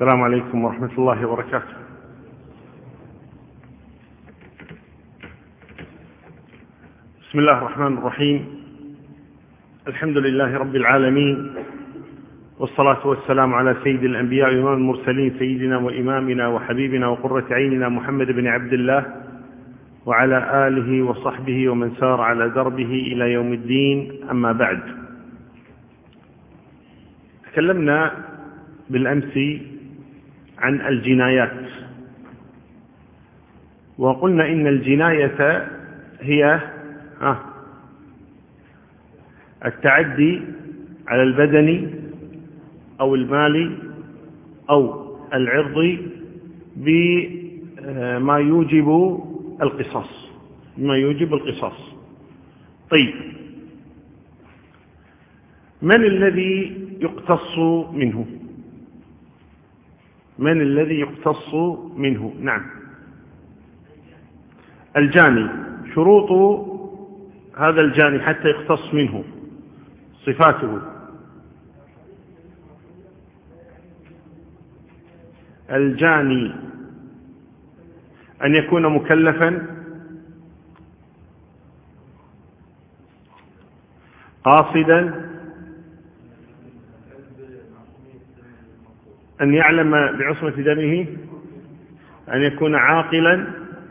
السلام عليكم ورحمة الله وبركاته. بسم الله الرحمن الرحيم. الحمد لله رب العالمين، والصلاة والسلام على سيد الأنبياء وإمام المرسلين، سيدنا وإمامنا وحبيبنا وقرة عيننا محمد بن عبد الله، وعلى آله وصحبه ومن سار على دربه إلى يوم الدين. أما بعد، تكلمنا بالأمس عن الجنايات، وقلنا إن الجناية هي التعدي على البدن أو المال أو العرض بما يوجب القصاص. طيب، من الذي يقتص منه؟ نعم، الجاني. شروط هذا الجاني حتى يقتص منه، صفاته: الجاني أن يكون مكلفا، قاصدا، أن يعلم بعصمة دمه، أن يكون عاقلا،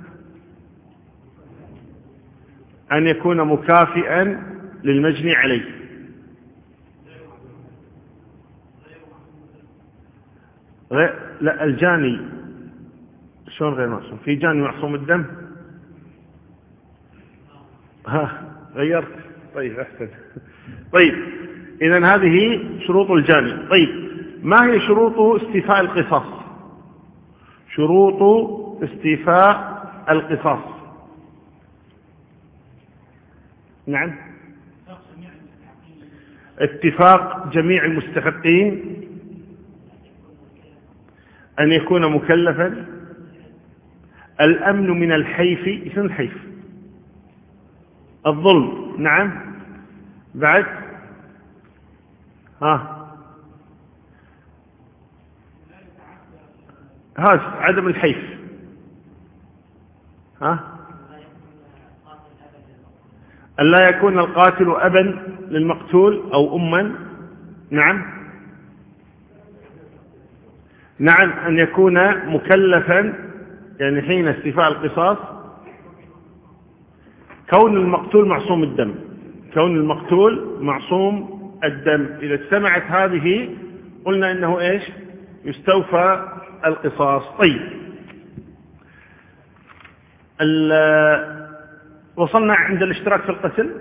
أن يكون مكافئا للمجني عليه. لا، الجاني شلون غير معصوم؟ في جاني معصوم الدم. غيرت. طيب، أحسن. طيب، إذن هذه شروط الجاني. طيب، ما هي شروط استيفاء القصاص؟ شروط استيفاء القصاص. نعم، اتفاق جميع المستحقين، أن يكون مكلفا، الأمن من الحيف. اسم الحيف الظلم. نعم، بعد هذا عدم الحيف. أن لا يكون القاتل أبا للمقتول أو أما. نعم، أن يكون مكلفا، يعني حين استيفاء القصاص كون المقتول معصوم الدم. إذا اجتمعت هذه قلنا إنه إيش؟ يستوفى القصاص. طيب، وصلنا عند الاشتراك في القتل،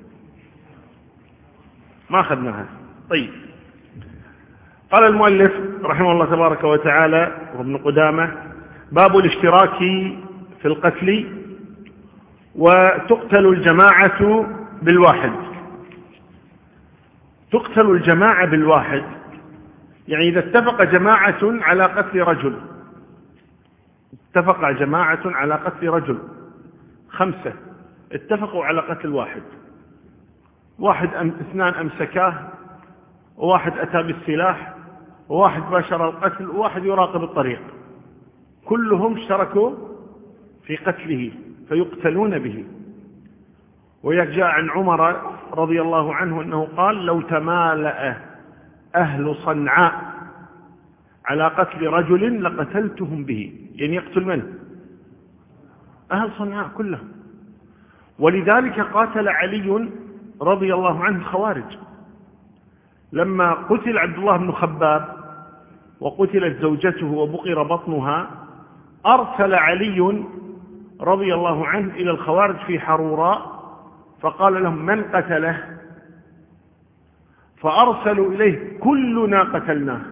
ما أخذناها. طيب، قال المؤلف رحمه الله تبارك وتعالى وابن قدامة: باب الاشتراك في القتل. وتقتل الجماعة بالواحد. تقتل الجماعة بالواحد، يعني إذا اتفق جماعة على قتل رجل، اتفق جماعة على قتل رجل، 5 اتفقوا على قتل واحد، 2 أمسكاه، وواحد أتى بالسلاح، وواحد باشر القتل، وواحد يراقب الطريق، كلهم اشتركوا في قتله فيقتلون به. ويجاء عن عمر رضي الله عنه أنه قال: لو تمالأ أهل صنعاء على قتل رجل لقتلتهم به. يعني يقتل من؟ أهل صنعاء كلهم. ولذلك قاتل علي رضي الله عنه الخوارج. لما قتل عبد الله بن خباب وقتلت زوجته وبقر بطنها، أرسل علي رضي الله عنه إلى الخوارج في حروراء فقال لهم: من قتله؟ فأرسلوا إليه: كلنا قتلناه.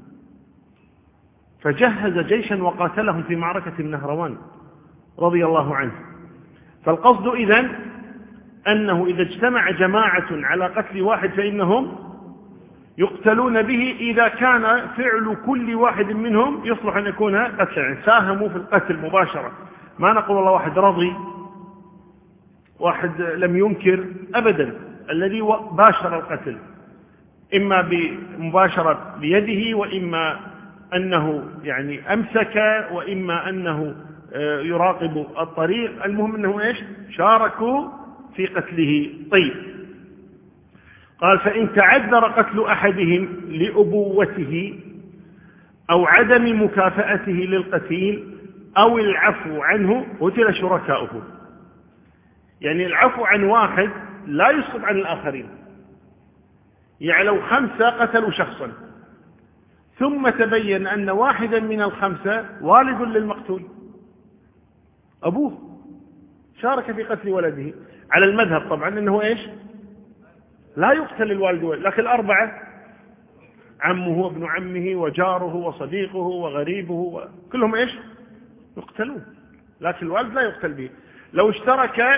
فجهز جيشا وقاتلهم في معركة النهروان رضي الله عنه. فالقصد إذن أنه إذا اجتمع جماعة على قتل واحد فإنهم يقتلون به إذا كان فعل كل واحد منهم يصلح أن يكون قتلا، ساهموا في القتل مباشرة. ما نقول والله واحد رضي، واحد لم ينكر، أبدا. الذي باشر القتل إما بمباشرة بيده، وإما أنه يعني أمسك، وإما أنه يراقب الطريق، المهم أنه إيش؟ شاركوا في قتله. طيب، قال فإن تعذر قتل أحدهم لأبوته أو عدم مكافأته للقتيل أو العفو عنه قتل شركاؤه. يعني العفو عن واحد لا يسقط عن الآخرين. يعني لو 5 قتلوا شخصا ثم تبين أن واحدا من ال5 والد للمقتول، أبوه شارك في قتل ولده، على المذهب طبعا أنه إيش؟ لا يقتل الوالد ولد، لكن 4 عمه وابن عمه وجاره وصديقه وغريبه كلهم إيش؟ يقتلون، لكن الوالد لا يقتل به. لو اشترك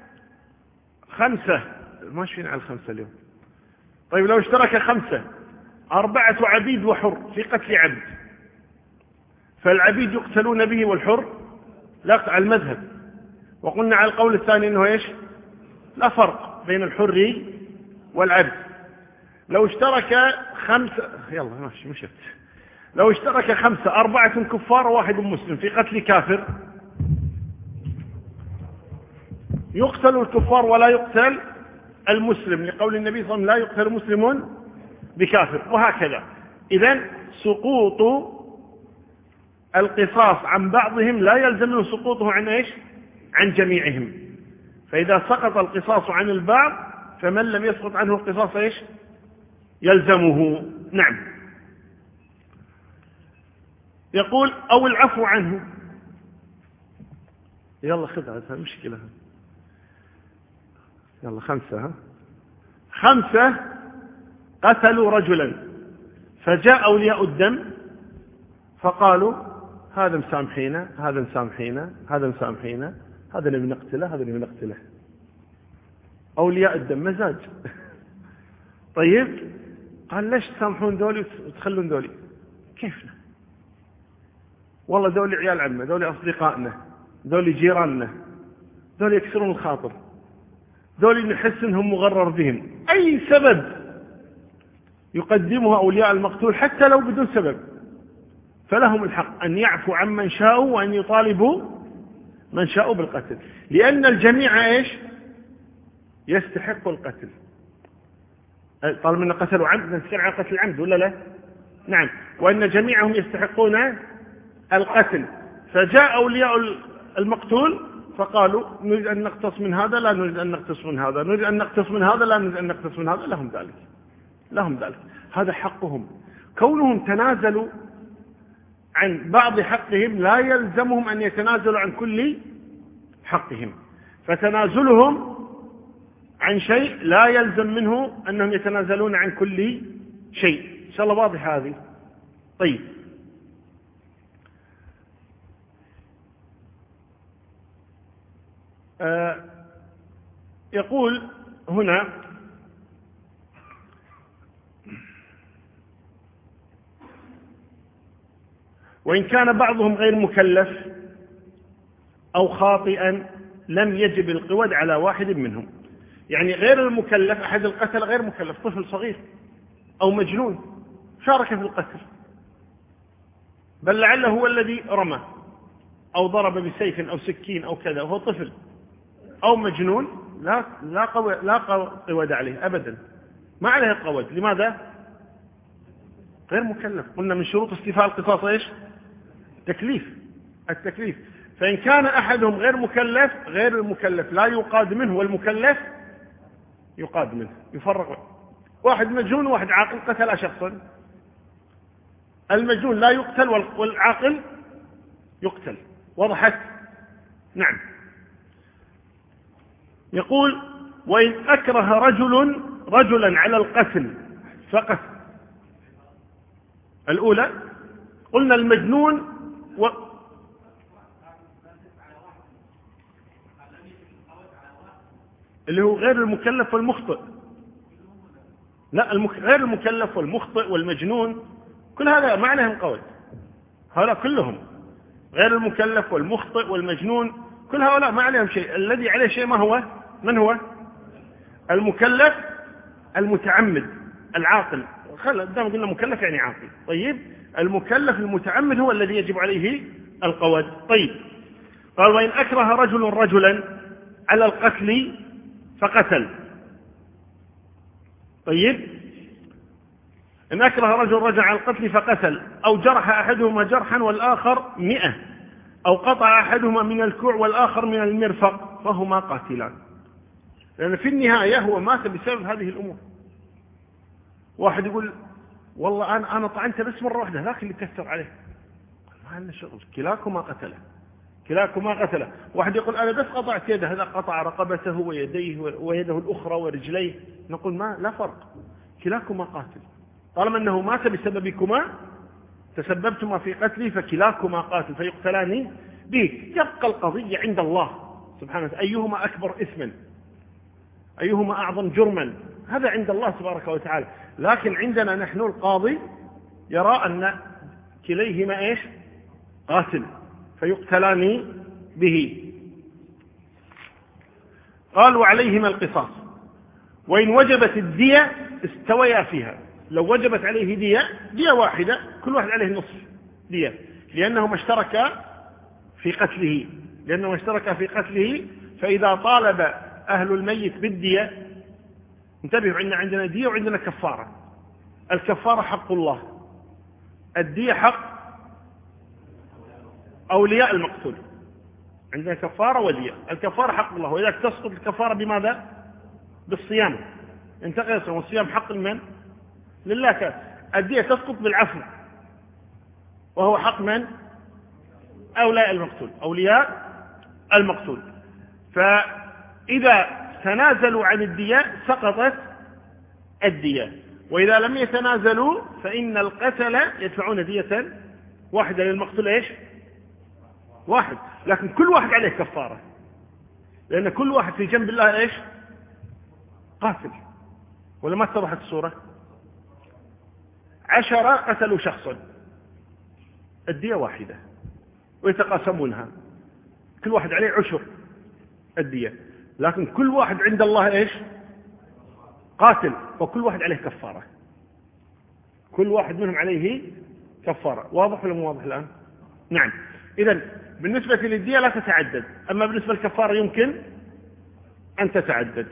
5، ماشيين على 5 اليوم. طيب لو اشترك 5 4 عبيد وحر في قتل عبد، فالعبيد يقتلون به والحر لا يقتل على المذهب. وقلنا على القول الثاني أنه إيش؟ لا فرق بين الحر والعبد. لو اشترك 5، يلا ماشي مشت، لو اشترك 5 4 كفار وواحد مسلم في قتل كافر، يقتل الكفار ولا يقتل المسلم، لقول النبي صلى الله عليه وسلم لا يقتل مسلم بكافر، وهكذا. إذن سقوط القصاص عن بعضهم لا يلزم من سقوطه عن إيش؟ عن جميعهم. فإذا سقط القصاص عن البعض فمن لم يسقط عنه القصاص إيش؟ يلزمه. نعم. يقول أو العفو عنه. يلا خذها مشكلة. يلا 5 5 قتلوا رجلا، فجاء أولياء الدم فقالوا هذا مسامحينا، هذا مسامحينا، هذا مسامحينا، هذا نبي نقتله، هذا نبي نقتله. أولياء الدم مزاج. طيب قال ليش تسامحون دولي وتخلون دولي؟ كيفنا؟ والله دولي عيال عمنا، دولي أصدقائنا، دولي جيراننا، دولي يكسرون الخاطر، دولي نحس انهم مغرر بهم. أي سبب يقدمه أولياء المقتول حتى لو بدون سبب، فلهم الحق أن يعفو عن من شاءوا وأن يطالبوا من شاءوا بالقتل، لأن الجميع إيش؟ يستحق القتل. طالما أن قتلوا عمد نتكلم عن قتل العمد ولا لا؟ نعم. وأن جميعهم يستحقون القتل. فجاء أولياء المقتول فقالوا نريد أن نقتص من هذا، لا نريد أن نقتص من هذا، نريد أن نقتص من هذا، لا نريد أن نقتص من هذا. لهم ذلك، لهم ذلك، هذا حقهم. كونهم تنازلوا عن بعض حقهم لا يلزمهم أن يتنازلوا عن كل حقهم، فتنازلهم عن شيء لا يلزم منه أنهم يتنازلون عن كل شيء. إن شاء الله واضح هذه. طيب، يقول هنا وإن كان بعضهم غير مكلف أو خاطئا لم يجب القود على واحد منهم. يعني غير المكلف، أحد القتل غير مكلف، طفل صغير أو مجنون شارك في القتل، بل لعله هو الذي رمى أو ضرب بسيف أو سكين أو كذا وهو طفل أو مجنون، لا قود عليه أبدا، ما عليه القود. لماذا؟ غير مكلف. قلنا من شروط استيفاء القصاص إيش؟ التكليف. فإن كان أحدهم غير مكلف، غير المكلف لا يقاد منه، والمكلف يقاد منه. يفرق، واحد مجنون وواحد عاقل قتل شخصا، المجنون لا يقتل والعاقل يقتل. وضحت؟ نعم. يقول وإن أكره رجلا على القتل فقط. الأولى قلنا المجنون اللي هو غير المكلف والمخطئ. لا، غير المكلف والمخطئ والمجنون كل هذا ما عليهم قول، هؤلاء كلهم غير المكلف والمخطئ والمجنون كل هؤلاء ما عليهم شيء. الذي عليه شيء ما هو؟ من هو؟ المكلف المتعمد العاقل. دام قلنا مكلف يعني عاقل. طيب المكلف المتعمد هو الذي يجب عليه القود. طيب قال وإن أكره رجل رجلا على القتل فقتل. طيب إن أكره رجل رجلا على القتل فقتل أو جرح أحدهما جرحا والآخر 100 أو قطع أحدهما من الكوع والآخر من المرفق فهما قاتلان. لأن في النهاية هو مات بسبب هذه الأمور. واحد يقول والله أنا طعنت بس مرة واحدة لكن اللي كسر عليه، ما لنا شغل، كلاكما قتله، كلاكما قتله. واحد يقول أنا بس قطعت يده، هذا قطع رقبته ويديه ويده الأخرى ورجليه، نقول ما لا فرق، كلاكما قاتل، طالما أنه مات بسببكما تسببتما في قتله فكلاكما قاتل فيقتلان به. يبقى القضية عند الله سبحانه وتعالى، أيهما أكبر إثما، أيهما أعظم جرما، هذا عند الله تبارك وتعالى. لكن عندنا نحن القاضي يرى أن كليهما إيش قاتل فيقتلان به. قال وعليهما القصاص وإن وجبت الدية استويا فيها. لو وجبت عليه دية واحدة كل واحد عليه نصف دية، لأنهما اشتركا في قتله، فإذا طالب أهل الميت بالدية، انتبهوا عندنا دية وعندنا كفارة. الكفارة حق الله، الدية حق أولياء المقتول. عندنا كفارة ودية. الكفارة حق الله، وإذا تسقط الكفارة بماذا؟ بالصيام. انتقل والصيام حق من؟ لله. الدية تسقط بالعفو وهو حق من؟ أولياء المقتول. فإذا تنازلوا عن الدية سقطت الدية، وإذا لم يتنازلوا فإن القتل يدفعون دية واحدة للمقتول إيش؟ واحد، لكن كل واحد عليه كفارة، لأن كل واحد في جنب الله إيش؟ قاتل. ولا ما اتضحت الصورة؟ 10 قتلوا شخصا، الدية واحدة ويتقاسمونها، كل واحد عليه 10 الدية، لكن كل واحد عند الله إيش؟ قاتل، وكل واحد عليه كفارة، كل واحد منهم عليه كفارة. واضح ولا مو واضح الآن؟ نعم. إذن بالنسبة للدية لا تتعدد، أما بالنسبة للكفارة يمكن أن تتعدد.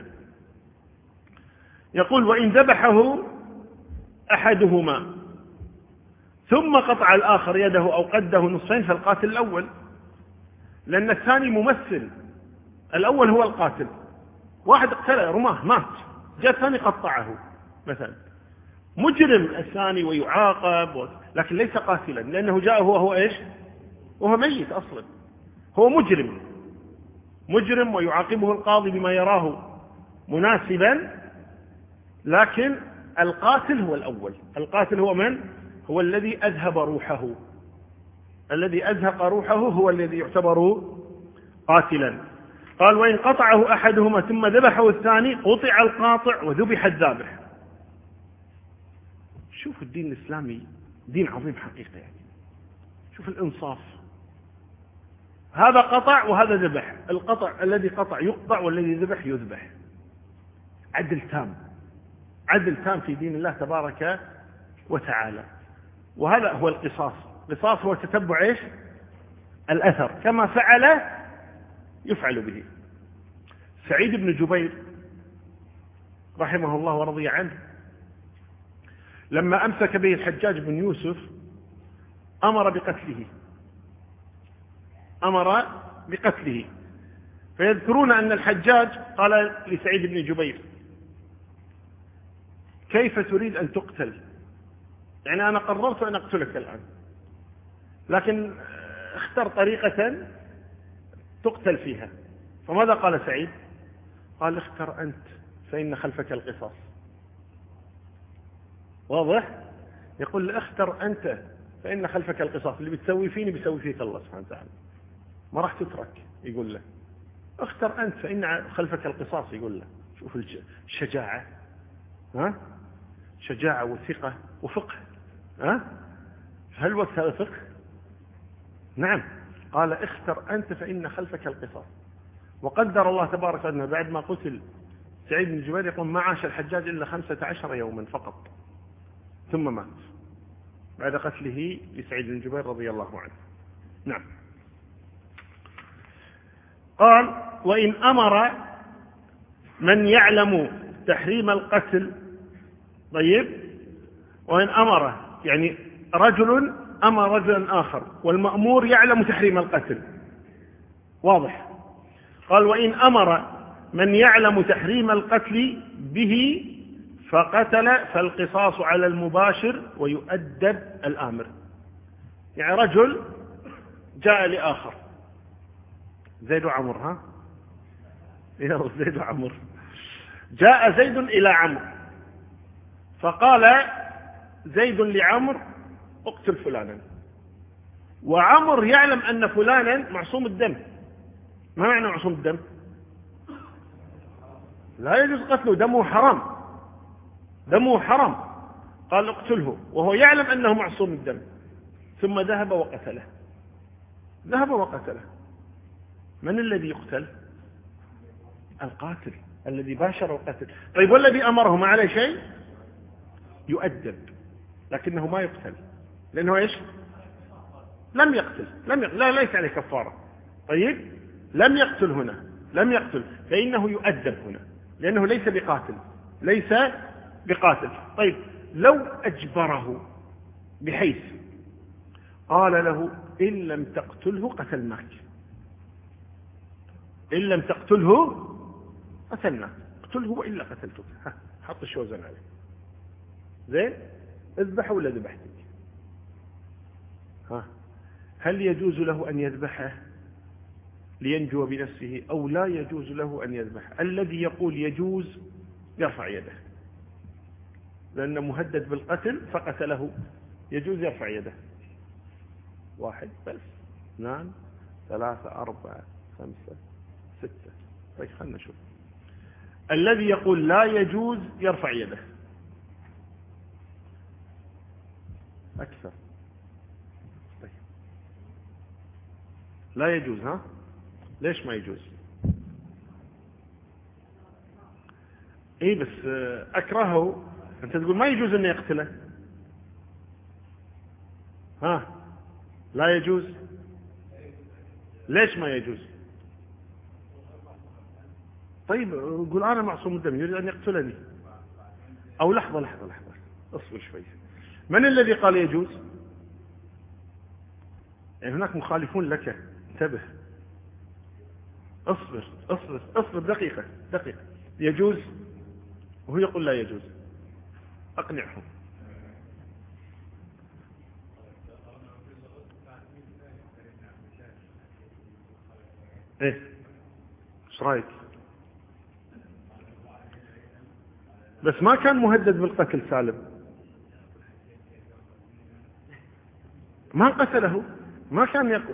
يقول وإن ذبحه أحدهما ثم قطع الآخر يده أو قده نصفين فالقاتل الأول، لأن الثاني ممثل، الأول هو القاتل. واحد اقتله رماه مات، جاء الثاني قطعه مثلا، مجرم الثاني ويعاقب، لكن ليس قاتلا، لأنه جاء هو إيش؟ وهو ميت أصلا، هو مجرم ويعاقبه القاضي بما يراه مناسبا، لكن القاتل هو الأول. القاتل هو من؟ هو الذي أذهب روحه، الذي أزهق روحه هو الذي يعتبر قاتلا. قال وإن قطعه أحدهما ثم ذبحه الثاني قطع القاطع وذبح الذابح. شوف الدين الإسلامي دين عظيم حقيقة، يعني شوف الإنصاف، هذا قطع وهذا ذبح، القطع الذي قطع يقطع والذي ذبح يذبح. عدل تام في دين الله تبارك وتعالى. وهذا هو القصاص. القصاص هو تتبع إيش؟ الأثر، كما فعل يفعل به. سعيد بن جبير رحمه الله ورضي عنه لما أمسك به الحجاج بن يوسف أمر بقتله. فيذكرون أن الحجاج قال لسعيد بن جبير كيف تريد أن تقتل؟ يعني أنا قررت أن أقتلك الآن، لكن اختر طريقة تقتل فيها. فماذا قال سعيد؟ قال اختر أنت فإن خلفك القصاص. واضح؟ يقول اختر أنت فإن خلفك القصاص، اللي بتسوي فيني بيسوي فيك الله سبحانه وتعالى، ما راح تترك. يقول له اختر أنت فإن خلفك القصاص. يقول له شوف الشجاعة، شجاعة وثقة وفقه. هل وقت هذا فقه؟ نعم. قال اختر أنت فإن خلفك القصاص. وقدر الله تبارك وتعالى بعد ما قتل سعيد بن جبير يقول ما عاش الحجاج إلا 15 يوما فقط، ثم مات بعد قتله لسعيد بن جبير رضي الله عنه. نعم. قال وإن أمر من يعلم تحريم القتل. طيب، وإن أمر يعني رجل أمر رجلا آخر والمأمور يعلم تحريم القتل، واضح. قال وإن أمر من يعلم تحريم القتل به فقتل فالقصاص على المباشر ويؤدب الآمر. يعني رجل جاء لآخر، زيد وعمر، ها يلا زيد وعمر، جاء زيد إلى عمرو فقال زيد لعمرو اقتل فلانا، وعمر يعلم أن فلانا معصوم الدم. ما معنى معصوم الدم؟ لا يجوز قتله، دمه حرام، دمه حرام. قال اقتله وهو يعلم أنه معصوم الدم، ثم ذهب وقتله. ذهب وقتله. من الذي يقتل؟ القاتل الذي باشر القتل. طيب والذي أمره ما عليه شيء؟ يؤدب، لكنه ما يقتل لأنه إيش؟ لم يقتل. لا، ليس عليه كفارة. طيب، لم يقتل هنا، لم يقتل، فإنه يؤدب هنا لأنه ليس بقاتل، ليس بقاتل. طيب، لو أجبره بحيث قال له إن لم تقتله قتلناك، إن لم تقتله قتلناك، اقتله وإلا قتلتك، حط الشوزن عليه، زين، اذبحه ولا ذبحتك؟ هل يجوز له أن يذبحه لينجو بنفسه أو لا يجوز له أن يذبحه؟ الذي يقول يجوز يرفع يده، لأنه مهدد بالقتل فقتله، يجوز يرفع يده. 1 بس، 2 3 4 5 6. طيب خلنا نشوف. الذي يقول لا يجوز يرفع يده. أكثر. طيب، لا يجوز، ها؟ ليش ما يجوز؟ ايه بس اكرهه. انت تقول ما يجوز انه يقتله، ها؟ لا يجوز. ليش ما يجوز؟ طيب قول انا معصوم الدم يريد ان يقتلني. او لحظة اصبر شوي. من الذي قال يجوز؟ يعني هناك مخالفون لك، انتبه. اصبر دقيقة. يجوز وهو يقول لا يجوز، اقنعهم. ايه ايش رايك؟ بس ما كان مهدد بالقتل سالم، ما قتله، ما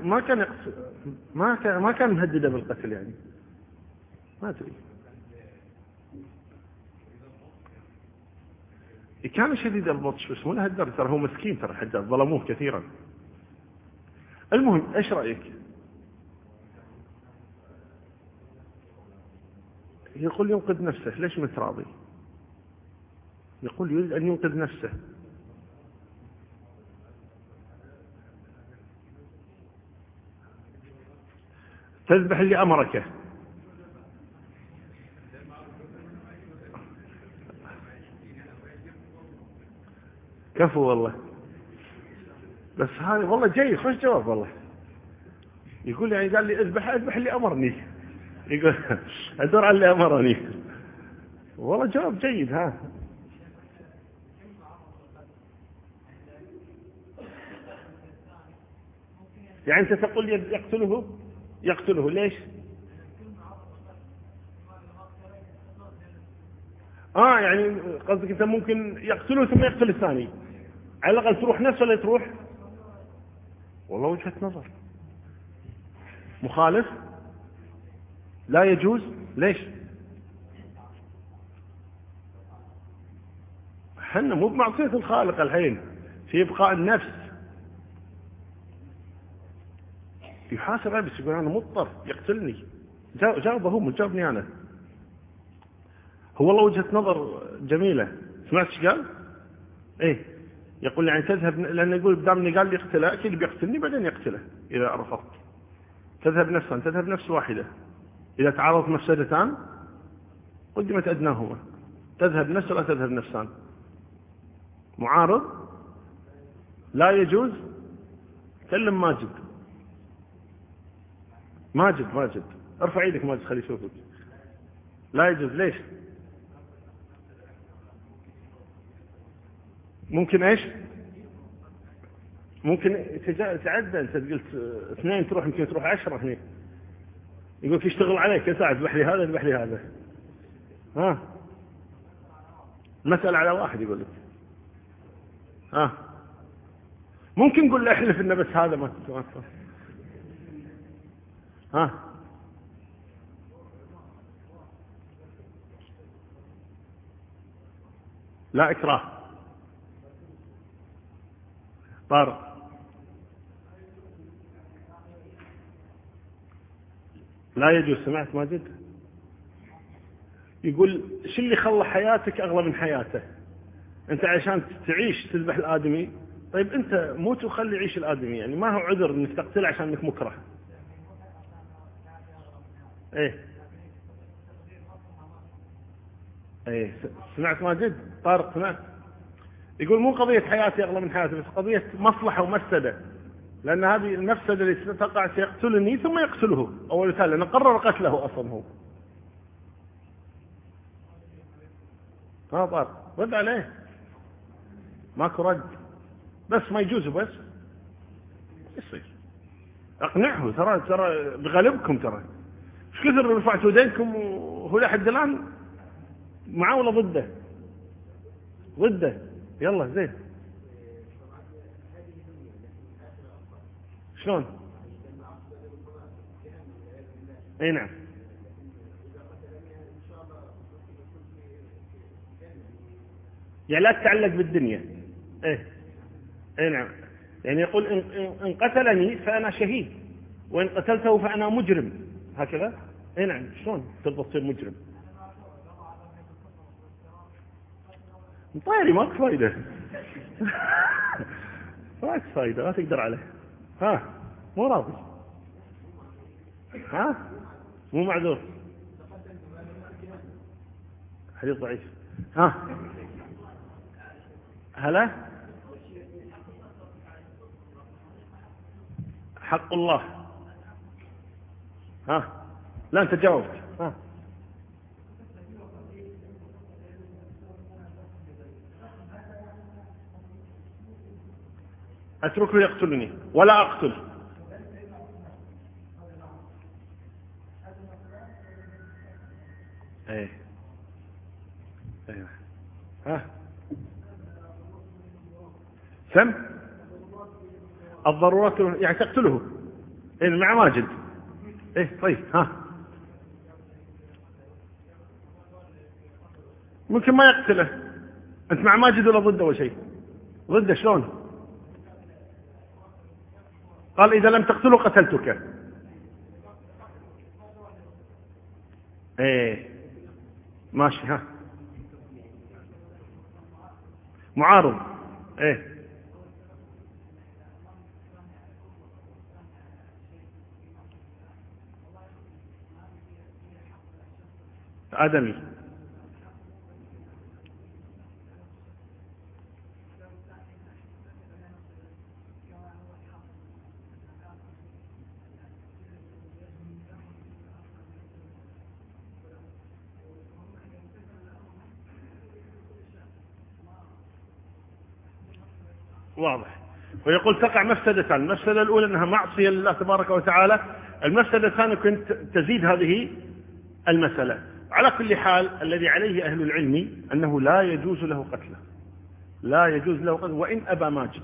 كان مهددا بالقتل، يعني ما ادري. كان شديد البطش بس مو لهالدرجة، ترى هو مسكين، ترى الحجاج ظلموه كثيرا. المهم ايش رايك؟ يقول ينقذ نفسه، ليش متراضي؟ يقول يريد ان ينقذ نفسه. تذبح اللي امرك. كفو والله. بس هذا والله جيد، خوش جواب والله. يقول يعني قال لي اذبح اللي امرني، يقول ادور على اللي امرني. والله جواب جيد. ها يعني انت تقول يقتله ليش؟ يعني قصدك انت ممكن يقتله ثم يقتل الثاني، على الاقل تروح نفسه ولا تروح؟ والله وجهة نظر. مخالف، لا يجوز. ليش؟ حنا مو بمعصية الخالق الحين، في ابقاء النفس. يحاسب عليه بس يقول انا مضطر يقتلني. جاوبه هو، مش جاوبني انا. هو والله وجهة نظر جميلة. سمعت ايش قال؟ ايه يقول يعني تذهب، لأنه يقول دامني قال لي اقتله أكيد بيقتلني بعدين يقتله إذا رفضت. تذهب نفسا، تذهب نفس واحدة. إذا تعارضت مفسدتان قدمت أدناهما. تذهب نفس ولا تذهب نفسان؟ معارض لا يجوز. كلم ماجد. ماجد ارفع ايدك ماجد خلي يشوفك. لا يجوز. ليش؟ ممكن ايش؟ ممكن تعدى. انت قلت 2 تروح، يمكن تروح 10 هني. يقولك يشتغل عليك يا سعد، اذبح لي هذا اذبح لي هذا. ها المسألة على واحد يقول لك. ها ممكن نقول له احلف انه بس هذا ما تتوقف. ها لا إكراه. طارق لا يجوز. سمعت ماجد يقول شو اللي خلى حياتك أغلى من حياته؟ أنت عشان تعيش تذبح الآدمي. طيب أنت موت وخلي يعيش الآدمي، يعني ما هو عذر أنك تقتله عشان أنك مكره. ايه سمعت ماجد؟ طارق سمعت؟ يقول مو قضية حياتي أغلى من حياته، بس قضية مصلحة ومفسدة. لأن هذه المفسدة اللي ستقع سيقتلني ثم يقتله أول ثالث، لأنه قرر قتله أصلا هو. طارق رد عليه. ماكو رد، بس ما يجوز. بس يصير اقنعه. ترى بغلبكم. ترى ايش كثر رفعتوا يدينكم وهو لحد الآن معاه ولا ضده. يلا زين. شلون؟ اي نعم. يعني لا تتعلق بالدنيا. اي نعم. يعني يقول إن قتلني فأنا شهيد، وإن قتلته فأنا مجرم. هكذا. اي نعم. شلون ترضى تصير مجرم؟ طيري ماك فايدة. ماك فايدة، ما تقدر عليه. مو راضي. مو معذور. حديث ضعيف. هلا حق الله. لا أنت جاوبت. أتركه يقتلني ولا أقتل. ايه سم الضرورات يعني تقتله. مع ماجد. طيب ممكن ما يقتله. أنت مع ماجد ولا ضده ولا شيء؟ ضده. شلون؟ قال إذا لم تقتله قتلتك. ماشي. معارض. آدمي. واضح. ويقول تقع مفسدتان. المفسدة الأولى أنها معصية لله تبارك وتعالى. المفسدة الثانية كنت تزيد هذه المسألة. على كل حال الذي عليه أهل العلم أنه لا يجوز له قتله. لا يجوز له قتله وإن أبى ماجد.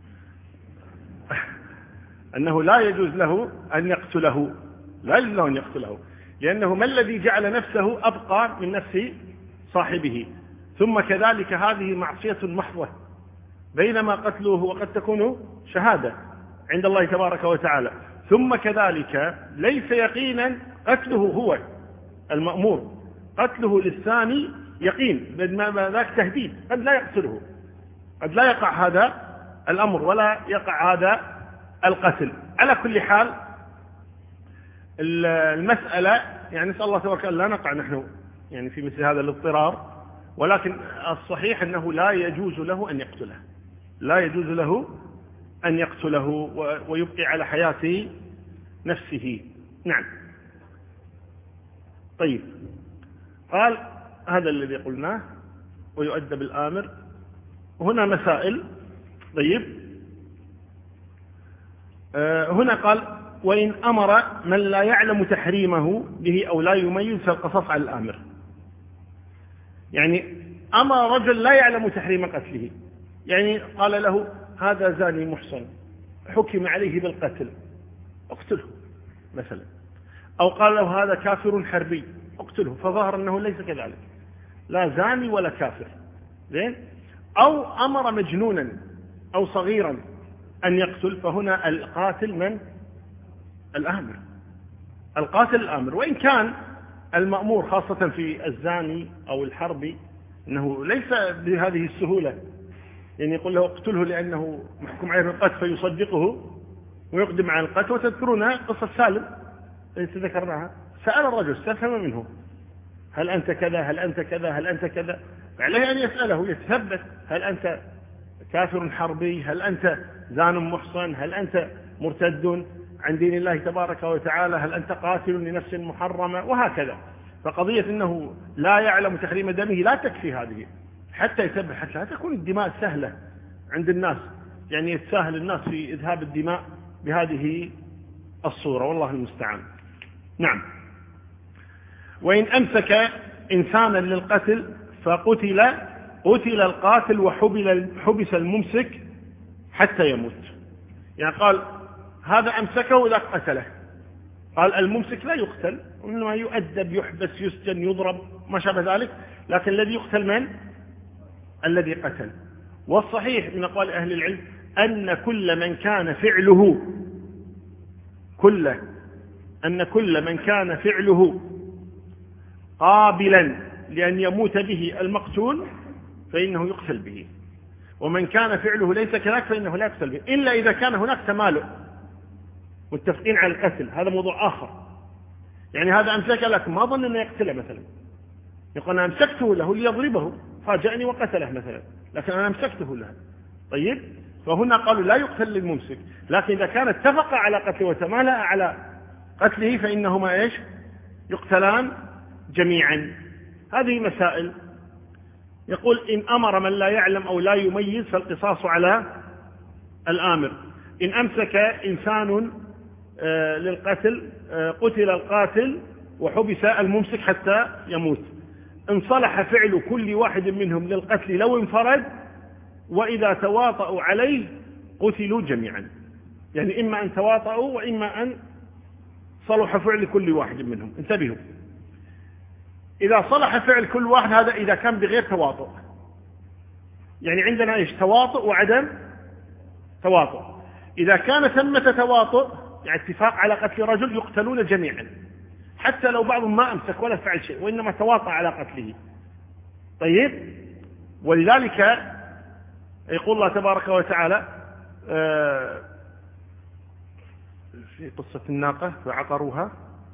أنه لا يجوز له أن يقتله. لا يجوز له أن يقتله، لأنه ما الذي جعل نفسه أبقى من نفس صاحبه. ثم كذلك هذه معصية محضة، بينما قتله وقد تكون شهادة عند الله تبارك وتعالى. ثم كذلك ليس يقينا قتله هو المأمور، قتله للثاني يقين، بينما ذاك تهديد قد لا يقتله. قد لا يقع هذا الأمر ولا يقع هذا القتل. على كل حال المسألة يعني نسأل الله تبارك لا نقع نحن يعني في مثل هذا الاضطرار، ولكن الصحيح أنه لا يجوز له أن يقتله، لا يجوز له أن يقتله ويبقي على حياة نفسه. نعم. طيب، قال هذا الذي قلناه ويؤدب الآمر. هنا مسائل. طيب، هنا قال وإن أمر من لا يعلم تحريمه به أو لا يميز فالقصاص على الآمر. يعني أمر رجل لا يعلم تحريم قتله، يعني قال له هذا زاني محصن حكم عليه بالقتل اقتله مثلا، أو قال له هذا كافر حربي اقتله، فظهر أنه ليس كذلك، لا زاني ولا كافر. زين. أو أمر مجنونا أو صغيرا أن يقتل، فهنا القاتل من؟ الآمر. القاتل الآمر، وإن كان المأمور خاصة في الزاني أو الحربي أنه ليس بهذه السهولة، يعني يقول له اقتله لأنه محكوم عليه بالقتل فيصدقه ويقدم على القتل. وتذكرون قصة سالم التي ذكرناها، سأل الرجل استفهم منه هل أنت كذا هل أنت كذا هل أنت كذا، عليه أن يسأله يتثبت هل أنت كافر حربي، هل أنت زان محصن، هل أنت مرتد عن دين الله تبارك وتعالى، هل أنت قاتل لنفس محرمة، وهكذا. فقضية أنه لا يعلم تحريم دمه لا تكفي هذه حتى يثبت، حتى لا تكون الدماء سهلة عند الناس، يعني يتساهل الناس في إذهاب الدماء بهذه الصورة، والله المستعان. نعم. وإن أمسك إنسانا للقتل فقتل القاتل وحبس الممسك حتى يموت. يعني قال هذا أمسكه ذاك قتله، قال الممسك لا يقتل، إنما يؤدب يحبس يسجن يضرب ما شابه ذلك، لكن الذي يقتل من؟ الذي قتل. والصحيح من أقوال أهل العلم أن كل من كان فعله قابلا لأن يموت به المقتول فإنه يقتل به، ومن كان فعله ليس كذلك فإنه لا يقتل به، إلا إذا كان هناك تمالؤ متفقين على القتل، هذا موضوع آخر. يعني هذا أمسك لكن ما ظن أنه يقتله مثلا، يقول أنا أمسكته له ليضربه فاجأني وقتله مثلا، لكن أنا أمسكته له. طيب، فهنا قالوا لا يقتل للممسك، لكن إذا كان اتفق على قتله وتمالأ على قتله فإنهما إيش؟ يقتلان جميعا. هذه مسائل. يقول إن أمر من لا يعلم أو لا يميز فالقصاص على الآمر. إن أمسك إنسان للقتل قتل القاتل وحبس الممسك حتى يموت، إن صلح فعل كل واحد منهم للقتل لو انفرد، وإذا تواطؤوا عليه قتلوا جميعا. يعني إما أن تواطؤوا وإما أن صلح فعل كل واحد منهم. انتبهوا، إذا صلح فعل كل واحد هذا إذا كان بغير تواطؤ، يعني عندنا إيش؟ تواطؤ وعدم تواطؤ. إذا كان ثمة تواطؤ يعني اتفاق على قتل رجل يقتلون جميعا، حتى لو بعضهم ما أمسك ولا فعل شيء وإنما تواطأ على قتله. طيب، ولذلك يقول الله تبارك وتعالى في قصة الناقة فعقروها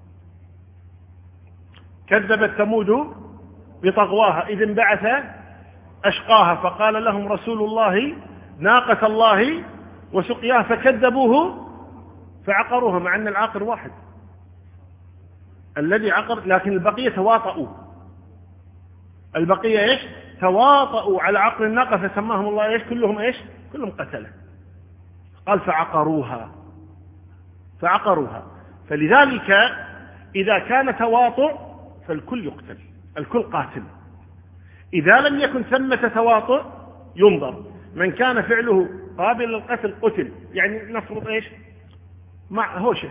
كذبت ثمود بطغواها إذ انبعث أشقاها فقال لهم رسول الله ناقة الله وسقياها فكذبوه فعقروها، مع أن العاقر واحد الذي عقر، لكن البقية تواطؤوا. البقية إيش؟ تواطؤوا على عقر الناقة فسماهم الله إيش؟ كلهم إيش؟ كلهم قتله. قال فعقروها. فلذلك إذا كان تواطؤ فالكل يقتل، الكل قاتل. إذا لم يكن ثمة تواطؤ ينظر، من كان فعله قابل للقتل قتل. يعني نفرض إيش؟ مع هوشة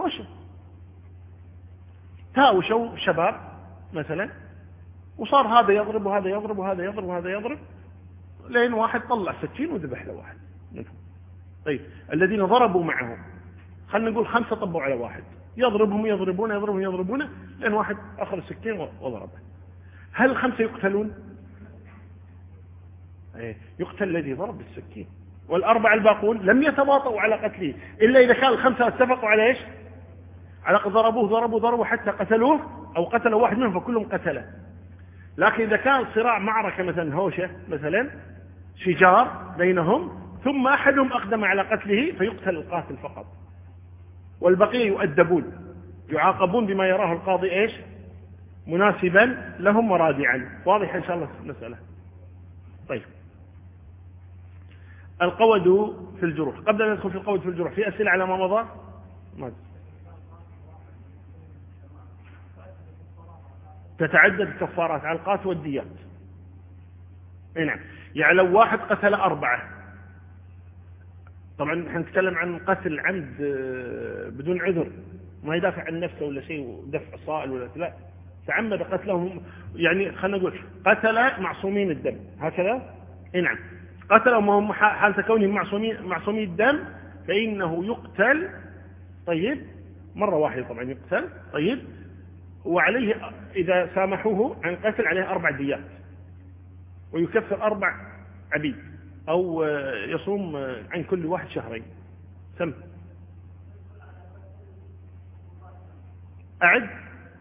تاوشوا شباب مثلا، وصار هذا يضرب وهذا يضرب وهذا يضرب وهذا يضرب، لين واحد طلع سكين وذبح له واحد منهم. طيب، الذين ضربوا معهم خلنا نقول 5 طبوا على واحد، يضربون لين واحد أخذ السكين وضربه. هل 5 يقتلون؟ يقتل الذي ضرب بالسكين. والأربعة الباقون لم يتواطؤوا على قتله إلا إذا كان الخمسة اتفقوا على إيش؟ على ضربوه حتى قتلوه أو قتلوا واحد منهم فكلهم قتله. لكن إذا كان صراع معركة مثلا هوشة مثلا شجار بينهم ثم أحدهم أقدم على قتله فيقتل القاتل فقط، والبقية يؤدبون يعاقبون بما يراه القاضي إيش؟ مناسبا لهم ورادعا. واضح إن شاء الله المسألة. طيب، القود في الجروح. قبل أن ندخل في القود في الجروح في أسئلة على ما مضى؟ تتعدد الكفارات على القات والديات. نعم، يعني لو واحد قتل 4، طبعا نحن نتكلم عن قتل عمد بدون عذر، ما يدافع عن نفسه ولا شيء ودفع صائل ولا لا، تعمد قتلهم، يعني خلينا نقول قتل معصومين الدم هكذا. نعم، قتلهم وهم حالة كونهم معصومين الدم فإنه يقتل. طيب، مرة واحدة طبعا يقتل. طيب، وعليه إذا سامحوه عن قتل عليه 4 ديات، ويكفر 4 عبيد، أو يصوم عن كل واحد شهرين. سم أعد.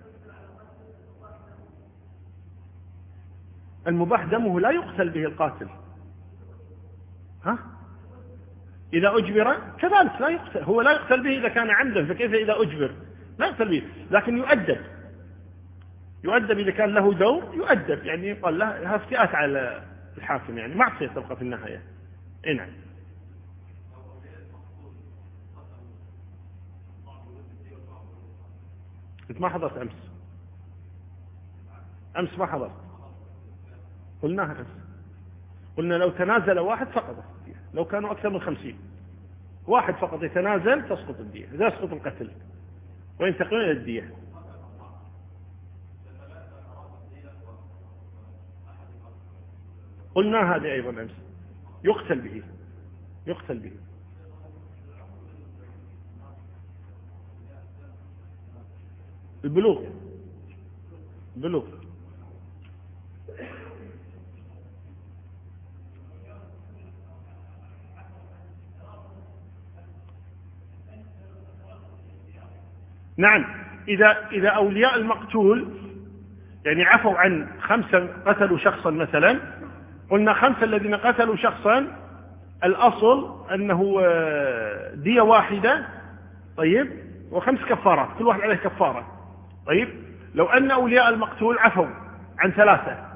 المباح دمه لا يقتل به القاتل. ها؟ إذا أجبر كذلك لا يقتل، هو لا يقتل به إذا كان عمدا، فكيف إذا أجبر؟ لا يقتل به، لكن يؤدب إذا كان له دور يؤدب، يعني يقال له افتئات على الحاكم، يعني معصية تبقى في النهاية. نعم. أنت ما حضرت أمس ما حضرت. قلناها أمس، قلنا لو تنازل واحد سقطت الدية، لو كانوا أكثر من 50 واحد فقط يتنازل تسقط الدية، إذا يسقط القتل وينتقلون إلى الدية. قلنا هذه أيضا أمس، يقتل به. البلوغ. نعم، إذا أولياء المقتول يعني عفوا عن 5 قتلوا شخصا مثلا، قلنا 5 الذين قتلوا شخصا الأصل أنه دية واحدة. طيب، و5 كفارات، كل واحد عليه كفارة. طيب، لو أن أولياء المقتول عفوا عن 3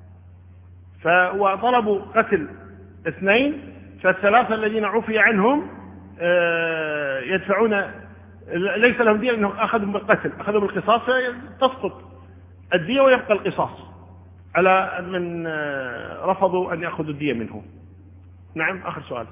وطلبوا قتل 2، فال3 الذين عفي عنهم يدفعون، ليس لهم دية لأنهم أخذوا بالقتل، أخذوا بالقصاص، تسقط الدية ويبقى القصاص على من رفضوا أن يأخذوا الدية منه. نعم، آخر سؤال.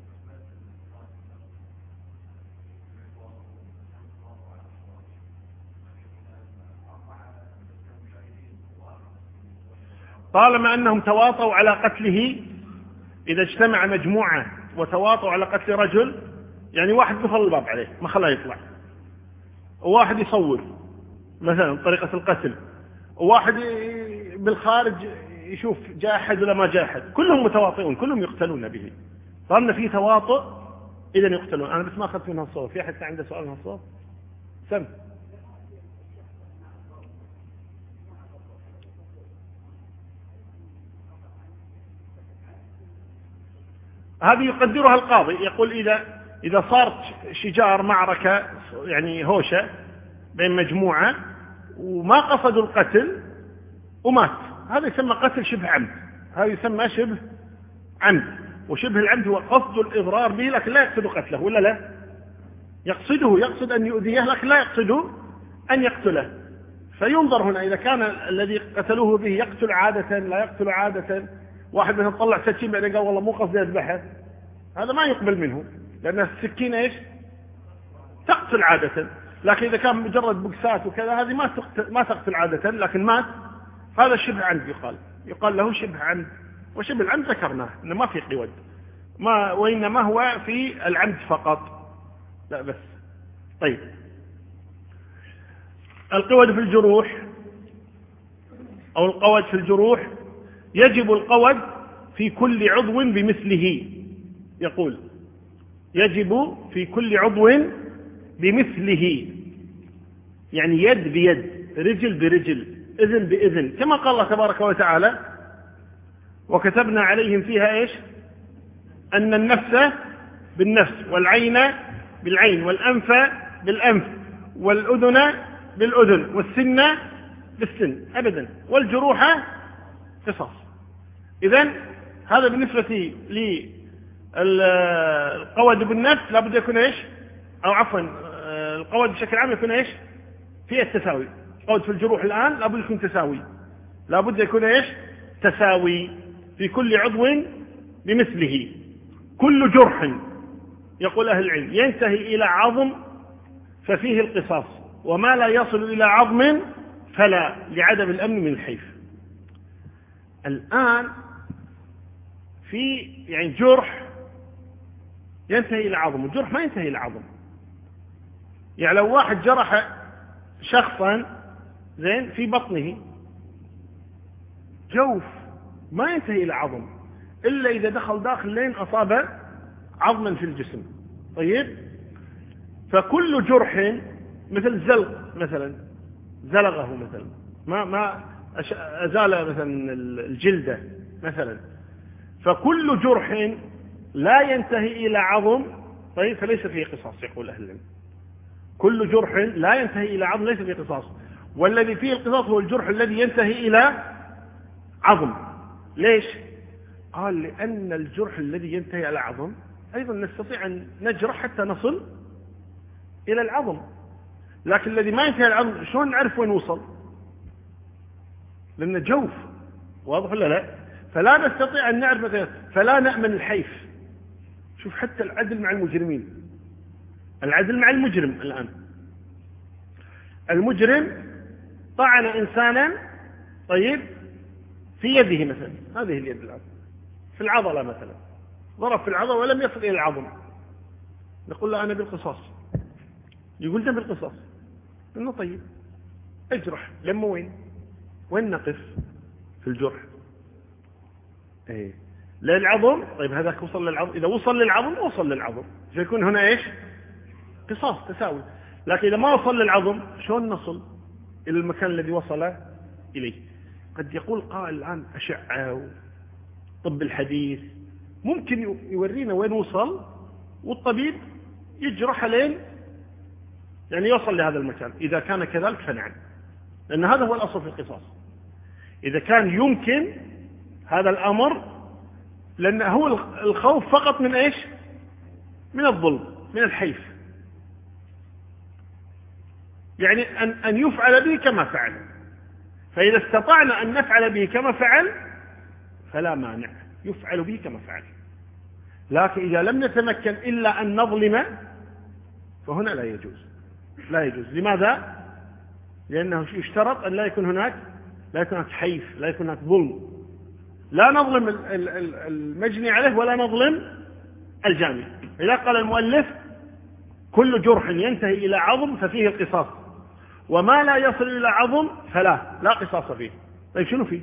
طالما أنهم تواطوا على قتله، إذا اجتمع مجموعة وتواطوا على قتل رجل، يعني واحد قفل الباب عليه ما خلاه يطلع، وواحد يصور مثلا طريقة القتل، وواحد بالخارج يشوف جاء أحد ولا ما جاء أحد، كلهم متواطئون، كلهم يقتلون به. طالما فيه تواطؤ إذا يقتلون. أنا بس ما أخذت منها الصوت. في أحد عنده سؤال من الصوت؟ سم. هذه يقدرها القاضي، يقول إذا صارت شجار معركة يعني هوشة بين مجموعة وما قصدوا القتل ومات، هذا يسمى قتل شبه عمد، هذا يسمى شبه عمد. وشبه العمد هو قصد الإضرار به لكن لا يقصد قتله، ولا لا؟ يقصد أن يؤذيه لكن لا يقصد أن يقتله. فينظر هنا إذا كان الذي قتلوه به يقتل عادة لا يقتل عادة، واحد منهم طلع سكين بعدين قال والله مو قصدي أذبحه، هذا ما يقبل منه، لأن السكين إيش؟ تقتل عادة. لكن إذا كان مجرد بقسات وكذا هذه ما تقتل عادة لكن مات، هذا شبه عمد، يقال له شبه عمد. وشبه العمد ذكرناه إنه ما في قود، وإنما هو في العمد فقط، لا بس. طيب، القود في الجروح أو القود في الجروح، يجب القود في كل عضو بمثله. يقول يجب في كل عضو بمثله، يعني يد بيد، رجل برجل، إذن بإذن، كما قال الله تبارك وتعالى: وكتبنا عليهم فيها إيش؟ أن النفس بالنفس، والعين بالعين، والأنف بالأنف، والأذن بالأذن، والسن بالسن أبدا، والجروح قصاص. إذن هذا بالنسبة للقود بالنفس لابد يكون إيش؟ أو عفوا القود بشكل عام يكون إيش؟ في التساوي. القود في الجروح الآن لابد يكون تساوي، لابد يكون إيش؟ تساوي في كل عضو بمثله. كل جرح، يقول أهل العلم، ينتهي إلى عظم ففيه القصاص، وما لا يصل إلى عظم فلا، لعدم الأمن من الحيف. الآن في يعني جرح ينتهي إلى عظم، والجرح ما ينتهي إلى عظم. يعني لو واحد جرح شخصا زين في بطنه جوف، ما ينتهي إلى عظم إلا إذا دخل داخل لين أصاب عظما في الجسم. طيب، فكل جرح مثل زلق مثلا، زلغه مثلا، ما أزال مثلا الجلدة مثلا، فكل جرح لا ينتهي إلى عظم طيب فليس فيه قصاص، يقول أهل العلم. كل جرح لا ينتهي إلى عظم ليس فيه قصاص، والذي فيه القصاص هو الجرح الذي ينتهي إلى عظم. ليش؟ قال لأن الجرح الذي ينتهي إلى عظم أيضا نستطيع أن نجرح حتى نصل إلى العظم، لكن الذي ما ينتهي إلى العظم شلون نعرف وين وصل؟ لأنه جوف، واضح ولا لا؟ فلا نستطيع أن نعرف مثلا، فلا نأمن الحيف. شوف حتى العدل مع المجرمين، العدل مع المجرم. الآن المجرم طعن إنسانا طيب في يده مثلا، هذه اليد الآن في العضلة مثلا، ضرب في العضلة ولم يصل إلى العظم، نقول له أنا بالقصاص، يقول ده بالقصاص. إنه طيب اجرح، لما وين نقف في الجرح؟ للعظم. طيب هذاك وصل للعظم، إذا وصل للعظم وصل للعظم فيكون هنا إيش؟ قصاص تساوي. لكن إذا ما وصل للعظم شلون نصل إلى المكان الذي وصل إليه؟ قد يقول قائل الآن أشعة طب الحديث ممكن يورينا وين وصل، والطبيب يجرح لين يعني يوصل لهذا المكان. إذا كان كذلك فنعم، لأن هذا هو الأصل في القصاص. إذا كان يمكن هذا الأمر، لأن هو الخوف فقط من إيش؟ من الظلم، من الحيف، يعني أن يفعل به كما فعل. فإذا استطعنا أن نفعل به كما فعل فلا مانع، يفعل به كما فعل. لكن إذا لم نتمكن إلا أن نظلم فهنا لا يجوز، لا يجوز. لماذا؟ لأنه يشترط أن لا يكون هناك حيف، لا يكون هناك ظلم. لا نظلم المجني عليه ولا نظلم الجاني. إذا قال المؤلف كل جرح ينتهي إلى عظم ففيه القصاص، وما لا يصل إلى عظم لا قصاص فيه. طيب شنو فيه؟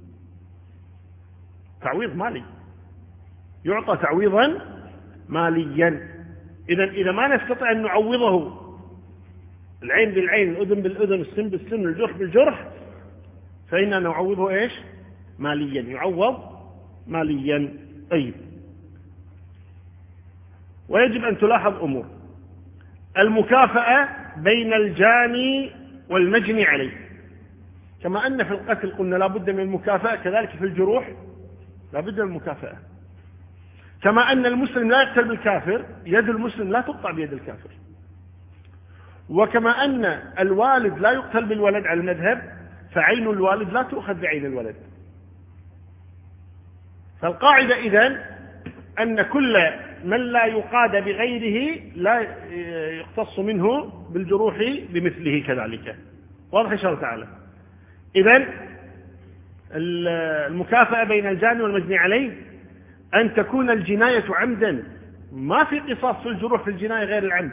تعويض مالي، يعطى تعويضا ماليا. إذا ما نستطيع أن نعوضه العين بالعين، الأذن بالأذن، السن بالسن، الجرح بالجرح، فإننا نعوضه إيش؟ ماليا، يعوض ماليا. طيب، ويجب أن تلاحظ أمور: المكافأة بين الجاني والمجني عليه. كما أن في القتل قلنا لا بد من المكافأة، كذلك في الجروح لا بد من المكافأة. كما أن المسلم لا يقتل بالكافر، يد المسلم لا تقطع بيد الكافر. وكما أن الوالد لا يقتل بالولد على المذهب، فعين الوالد لا تؤخذ بعين الولد. فالقاعدة إذن أن كل من لا يقاد بغيره لا يقتص منه بالجروح بمثله كذلك. واضح إن شاء الله تعالى. إذن المكافأة بين الجاني والمجني عليه أن تكون الجناية عمدا، ما في قصاص في الجروح في الجناية غير العمد.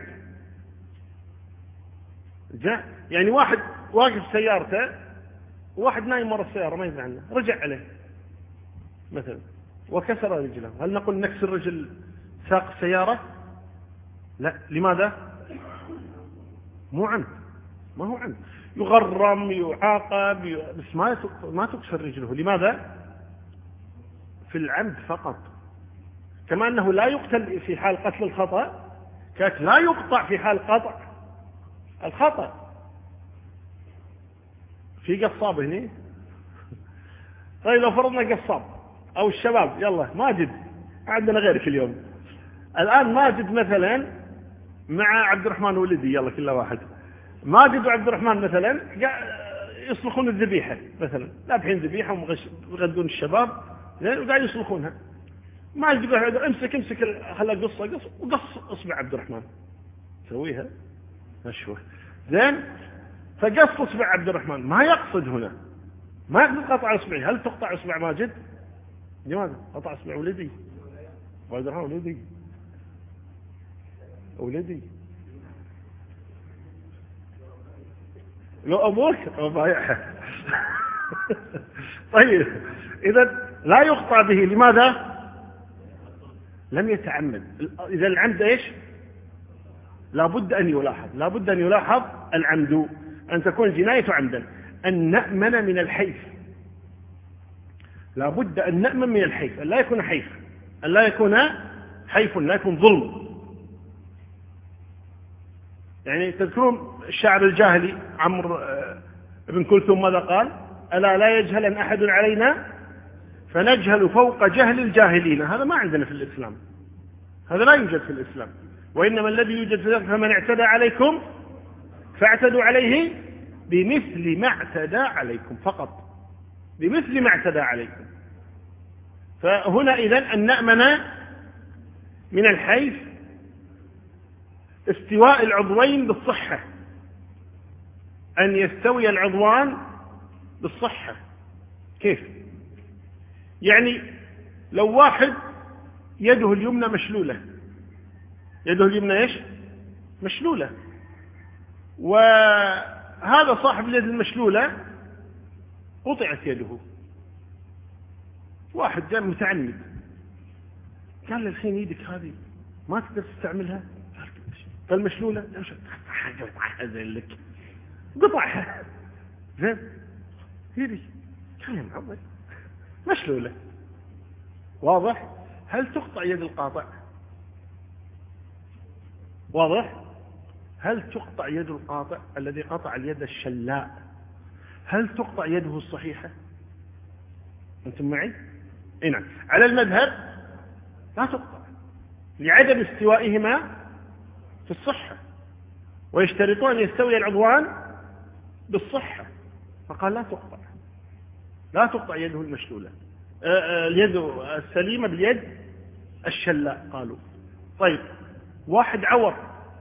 يعني واحد واقف سيارته، واحد نايم مرة السيارة ما يدري عنه، رجع عليه مثلا وكسر رجله، هل نقول نكسر رجل ساق السيارة؟ لا. لماذا؟ مو عمد، ما هو عمد، يغرم يعاقب بس ما تكسر رجله. لماذا؟ في العمد فقط. كما أنه لا يقتل في حال قتل الخطأ، كذلك لا يقطع في حال قطع الخطأ. في قصاب هنا. طيب لو فرضنا قصاب أو الشباب، يلا ماجد عندنا غيرك اليوم، الآن ماجد مثلا مع عبد الرحمن ولدي، يلا كل واحد، ماجد وعبد الرحمن مثلا يصلخون الذبيحة مثلا، ذابحين ذبيحة ويغدون الشباب وقاعد يصلخونها. ماجد يقول امسك خلها قص وقص اصبع عبد الرحمن، سويها مشوه زين، فقص اصبع عبد الرحمن، ما يقصد هنا، ما يقصد قطع اصبعي. هل تقطع اصبع ماجد؟ لماذا؟ قطع اصبع ولدي عبد الرحمن، ولدي لو أبوك بايعها. طيب إذا لا يقطع به. لماذا؟ لم يتعمد. إذا العمد إيش؟ لابد أن يلاحظ العمد، أن تكون جناية عمدا. أن نأمن من الحيف، لابد أن نأمن من الحيف، أن لا يكون حيف، لا يكون ظلم. يعني تذكرون الشاعر الجاهلي عمرو بن كلثوم ماذا قال؟ ألا لا يجهلن أحد علينا فنجهل فوق جهل الجاهلين. هذا ما عندنا في الإسلام، هذا لا يوجد في الإسلام. وإنما الذي يوجد في الإسلام فمن اعتدى عليكم فاعتدوا عليه بمثل ما اعتدى عليكم، فقط بمثل ما اعتدى عليكم. فهنا إذن أن نأمن من الحيف استواء العضوين بالصحة، أن يستوي العضوان بالصحة. كيف؟ يعني لو واحد يده اليمنى مشلولة، يده اليمنى إيش؟ مشلولة، وهذا صاحب اليد المشلولة قطعت يده، واحد جاء متعمد قال له الحين يدك هذه ما تقدر تستعملها، فالمشلولة زين لك قطعها، زين يدي كان معضل مشلولة، واضح؟ هل تقطع يد القاطع؟ واضح؟ هل تقطع يد القاطع الذي قطع اليد الشلاء؟ هل تقطع يده الصحيحة؟ أنتم معي؟ نعم. على المذهب لا تقطع لعدم استوائهما في الصحة، ويشترطون أن يستوي العضوان بالصحة، فقال لا تقطع يده المشلولة، اليد السليمة باليد الشلاء قالوا. طيب واحد عور،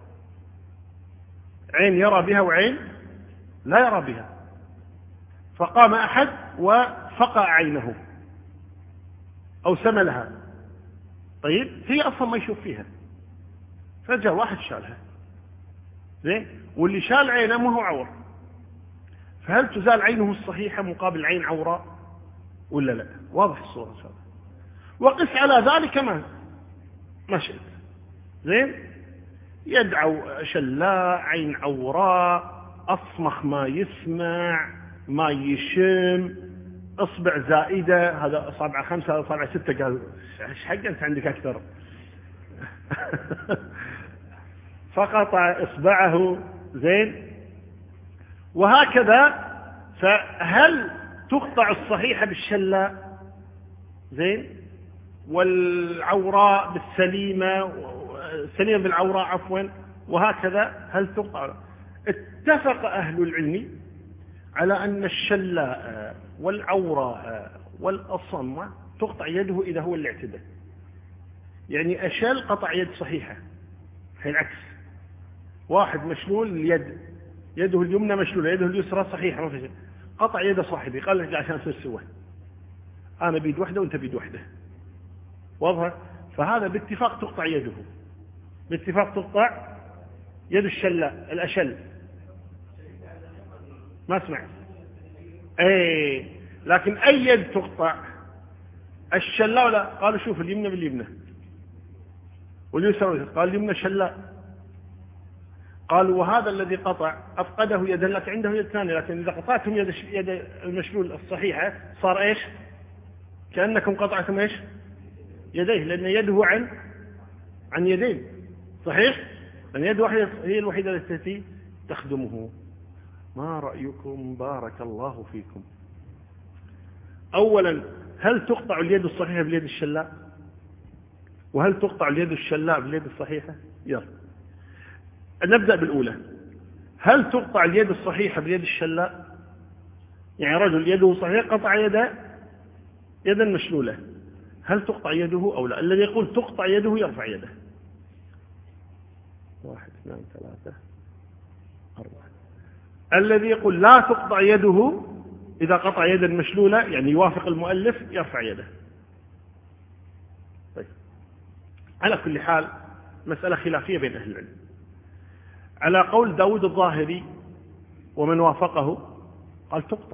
عين يرى بها وعين لا يرى بها، فقام أحد وفقع عينه أو سملها، طيب هي أصلا ما يشوف فيها، فجاء واحد شالها، زين، واللي شال عينه ما هو عور، فهل تزال عينه الصحيحة مقابل عين عوراء ولا لا؟ واضح الصورة إن شاء الله. وقس على ذلك ما شئت، زين، يد شلاء، عين عوراء، أصمخ ما يسمع ما يشم، أصبع زائدة، هذا أصابع 5 هذا أصابع 6، قال إيش حق أنت عندك أكثر. فقطع إصبعه، زين، وهكذا. فهل تقطع الصحيحة بالشلاء، زين، والعوراء بالسليمة، السليمة بالعوراء عفوا، وهكذا هل تقطع؟ اتفق أهل العلم على أن الشلاء والعوراء والأصم تقطع يده إذا هو اللي اعتدى، يعني أشل قطع يد صحيحة، هي العكس، واحد مشلول اليد، يده اليمنى مشلولة، يده اليسرى صحيحة ما في شيء، قطع يد صاحبي، قال لك عشان تصير سوا، أنا بيد واحدة وأنت بيد واحدة، واضح؟ فهذا باتفاق تقطع يده، باتفاق تقطع يد الشلاء الأشل. ما اسمع، لكن أي يد تقطع؟ الشلاء ولا؟ قالوا شوف اليمنى باليمنى واليسرى، قال اليمنى شلاء. قالوا وهذا الذي قطع أفقده يدا، لك عنده يد ثانية، لكن إذا قطعتم يد المشلول الصحيحة صار إيش؟ كأنكم قطعتم إيش؟ يديه، لأن يده عن يدين، صحيح؟ لأن يد واحدة هي الوحيدة التي تخدمه. ما رأيكم؟ بارك الله فيكم. أولا، هل تقطع اليد الصحيحة باليد الشلاء؟ وهل تقطع اليد الشلاء باليد الصحيحة؟ يلا نبدأ بالأولى. هل تقطع اليد الصحيحة باليد الشلاء؟ يعني رجل يده صحيحة قطع يدا مشلولة، هل تقطع يده أو لا؟ الذي يقول تقطع يده يرفع يده. 1 2 3 4. الذي يقول لا تقطع يده إذا قطع يدا مشلولة، يعني يوافق المؤلف، يرفع يده. طيب، على كل حال مسألة خلافية بين أهل العلم. على قول داود الظاهري ومن وافقه قال تقطع،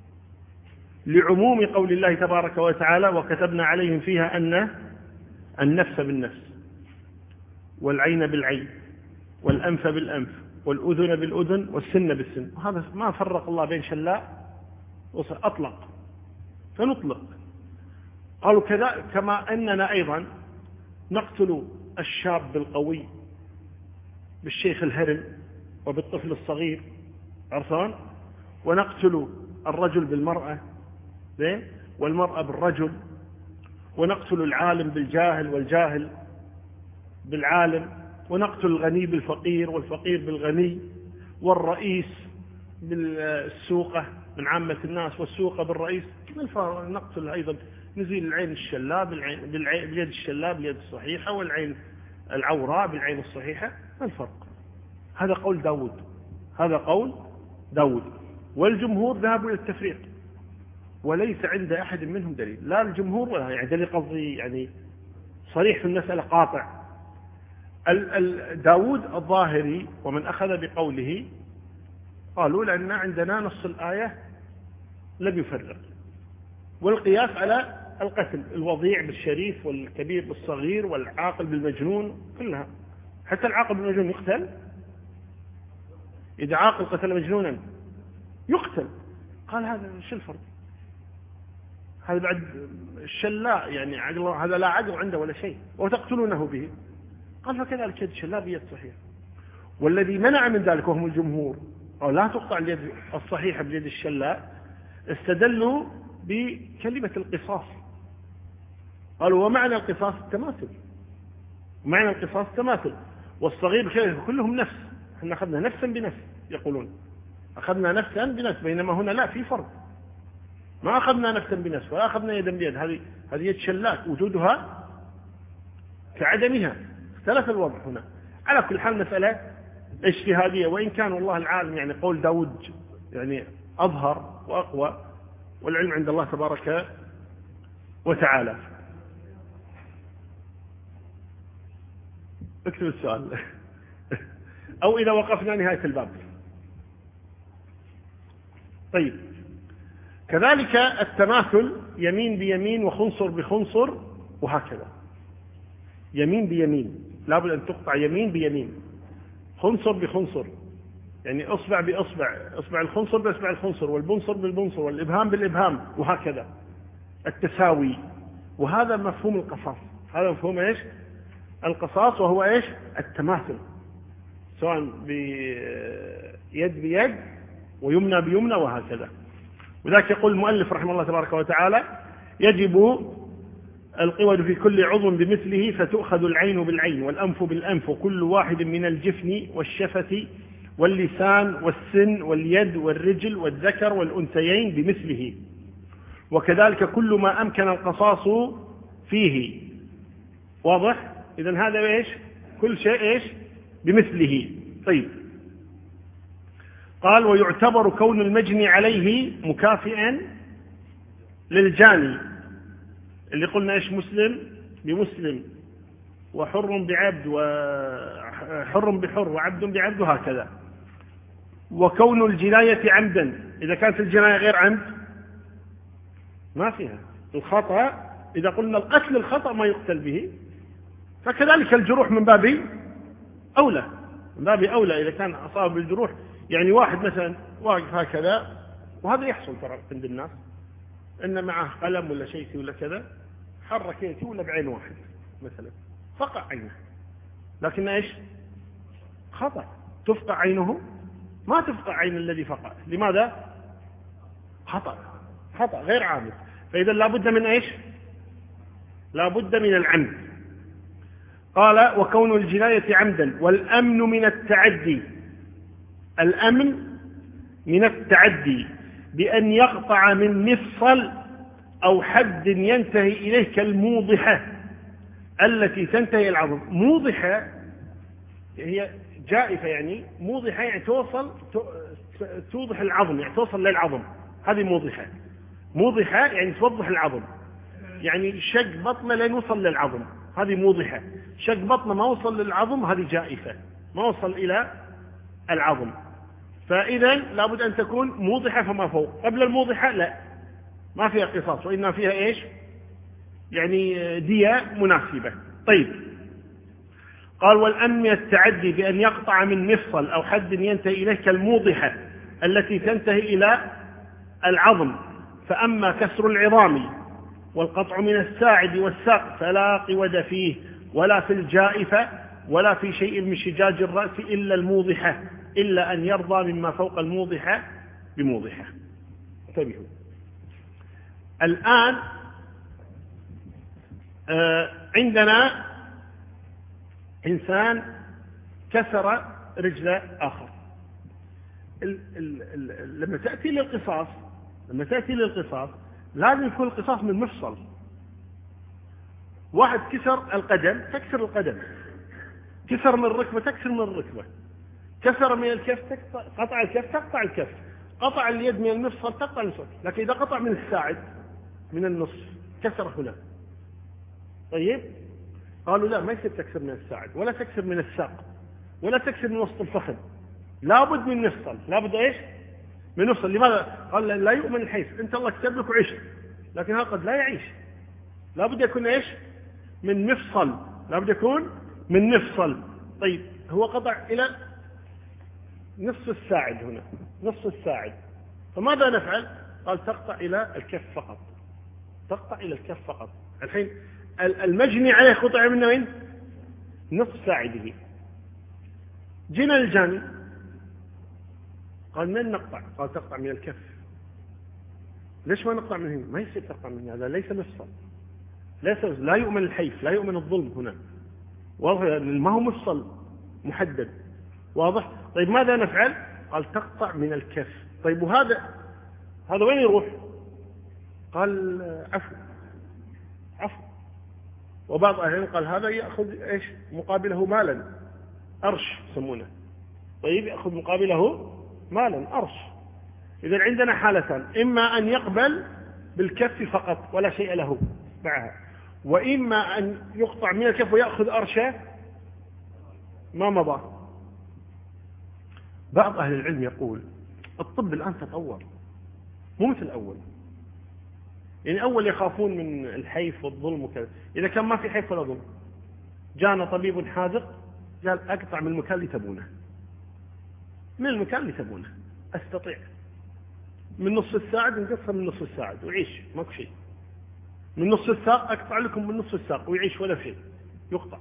لعموم قول الله تبارك وتعالى وكتبنا عليهم فيها أن النفس بالنفس والعين بالعين والأنف بالأنف والأذن بالأذن والسن بالسن. هذا ما فرق الله بين شلاء أطلق، فنطلق. قالوا كذا، كما أننا أيضا نقتل الشاب بالقوي بالشيخ الهرم وبالطفل الصغير، عرفان، ونقتل الرجل بالمرأة والمرأة بالرجل، ونقتل العالم بالجاهل والجاهل بالعالم، ونقتل الغني بالفقير والفقير بالغني، والرئيس بالسوقة من عامة الناس والسوقة بالرئيس. نقتل أيضا، نزيل العين الشلاء باليد الشلاء باليد الصحيحة، والعين العوراء بالعين الصحيحة. ما الفرق؟ هذا قول داود، هذا قول داود. والجمهور ذهبوا إلى التفريق، وليس عند أحد منهم دليل، لا الجمهور ولا يعني دليل قصدي يعني صريح في المسألة قاطع. داود الظاهري ومن أخذ بقوله قالوا لأن عندنا نص الآية لم يفرق، والقياس على القتل، الوضيع بالشريف والكبير بالصغير والعاقل بالمجنون كلها. حتى العاقل بالمجنون يقتل، إذا عاقل قتل مجنونا يقتل. قال هذا شو الفرق؟ هذا بعد الشلاء يعني هذا لا عقل عنده ولا شيء وتقتلونه به. قال فكذلك يد الشلاء بيد صحيح. والذي منع من ذلك وهم الجمهور أو لا تقطع اليد الصحيحة باليد الشلاء استدلوا بكلمة القصاص. قالوا ومعنى القصاص التماثل، ومعنى القصاص التماثل، والصغير بخير كلهم نفس، احنا أخذنا نفسا بنفس، يقولون أخذنا نفسا بنفس، بينما هنا لا، في فرق، ما أخذنا نفسا بنفس ولا أخذنا يدا بيد. هذه يد شلاك وجودها كعدمها، اختلف الوضع هنا. على كل حال مسألة اجتهادية، وإن كان والله العالم يعني قول داود يعني أظهر وأقوى، والعلم عند الله تبارك وتعالى. اكتب السؤال أو إذا وقفنا نهاية الباب. طيب، كذلك التماثل يمين بيمين وخنصر بخنصر وهكذا. يمين بيمين لابد أن تقطع يمين بيمين، خنصر بخنصر، يعني أصبع بأصبع، أصبع الخنصر بأصبع الخنصر، والبنصر بالبنصر، والإبهام بالإبهام، وهكذا التساوي. وهذا مفهوم القصاص، هذا مفهوم إيش؟ القصاص، وهو إيش؟ التماثل، سواء بيد بيد ويمنى بيمنى وهكذا. وذلك يقول المؤلف رحمه الله تبارك وتعالى يجب القود في كل عضو بمثله، فتؤخذ العين بالعين والأنف بالأنف وكل واحد من الجفن والشفة واللسان والسن واليد والرجل والذكر والأنثيين بمثله، وكذلك كل ما أمكن القصاص فيه. واضح؟ إذن هذا إيش؟ كل شيء إيش؟ بمثله. طيب، قال ويعتبر كون المجني عليه مكافئا للجاني، اللي قلنا إيش؟ مسلم بمسلم وحر بعبد وحر بحر وعبد بعبد وهكذا. وكون الجناية عمدا، إذا كانت الجناية غير عمد ما فيها، الخطأ إذا قلنا القتل الخطأ ما يقتل به، فكذلك الجروح من باب أولى، من باب أولى إذا كان أصاب بالجروح. يعني واحد مثلا واقف هكذا، وهذا يحصل ترى عند الناس، إن معه قلم ولا شيء ولا كذا، حرك يديه ولا بعين واحد مثلا فقع عينه، لكن إيش؟ خطأ، تفقع عينه؟ ما تفقع عين الذي فقع. لماذا؟ خطأ غير عامد. فإذا لابد من إيش؟ لابد من العمد. قال وكون الجناية عمدا والأمن من التعدي، الأمن من التعدي بأن يقطع من مفصل أو حد ينتهي إليه كالموضحة التي تنتهي العظم. موضحة هي جائفة، يعني موضحة يعني توضح العظم، يعني توصل للعظم، هذه موضحة. موضحة يعني توضح العظم، يعني شق بطنه لين يوصل للعظم، هذه موضحة. شق بطنه ما وصل للعظم، هذه جائفة، ما وصل إلى العظم. فإذا لابد أن تكون موضحة فما فوق. قبل الموضحة لا، ما فيها قصاص، وإنما فيها إيش؟ يعني دية مناسبة. طيب، قال والأمن التعدي بأن يقطع من مفصل أو حد ينتهي إليه كالموضحة التي تنتهي إلى العظم. فأما كسر العظام والقطع من الساعد والساق فلا قود فيه ولا في الجائفة ولا في شيء من شجاج الرأس إلا الموضحة، إلا أن يرضى مما فوق الموضحة بموضحة. انتبهوا الآن، عندنا إنسان كسر رجل آخر. لما تأتي للقصاص لازم يكون القصاص من مفصل. واحد كسر القدم تكسر القدم، كسر من الركبة تكسر من الركبة، كسر من الكف قطع الكف تقطع الكف، قطع اليد من المفصل تقطع المفصل. لكن إذا قطع من الساعد من النصف كسر هنا. طيب، قالوا لا، ما يصير تكسر من الساعد ولا تكسر من الساق ولا تكسر من وسط الفخذ، لابد من مفصل. لابد ايش؟ من مفصل. لماذا؟ قال لا يؤمن الحيث، انت الله كتب لك وعيش، لكن هذا قد لا يعيش. لابد يكون ايش؟ من مفصل، لابد يكون من مفصل. طيب، هو قطع الى نصف الساعد هنا، نصف الساعد، فماذا نفعل؟ قال تقطع الى الكف فقط، تقطع الى الكف فقط. الحين المجني عليه قطع من وين؟ نصف ساعده. جينا الجاني، قال من نقطع؟ قال تقطع من الكف. ليش ما نقطع من هنا؟ ما يصير تقطع من هذا، ليس مفصل، لا يؤمن الحيف، لا يؤمن الظلم هنا، واضح؟ ما هو مفصل محدد، واضح؟ طيب ماذا نفعل؟ قال تقطع من الكف. طيب وهذا وين يروح؟ قال عفو. وبعض أهل العلم قال هذا يأخذ إيش مقابله؟ مالا، أرش يسمونه. طيب، يأخذ مقابله مالا، أرش. إذا عندنا حالتان، إما أن يقبل بالكف فقط ولا شيء له معها، وإما أن يقطع من الكف ويأخذ أرشه ما مضى. بعض أهل العلم يقول الطب الآن تطور، مو مثل الأول. يعني أول يخافون من الحيف والظلم وكذا، إذا كان ما في حيف ولا ظلم جانا طبيب حاذق قال أقطع من المكان اللي تبونه، من المكان اللي تبونه أستطيع، من نصف الساعد نقصها من نصف الساعد ويعيش ماكو شيء، من نصف الساق أقطع لكم من نصف الساق ويعيش ولا شيء، يقطع.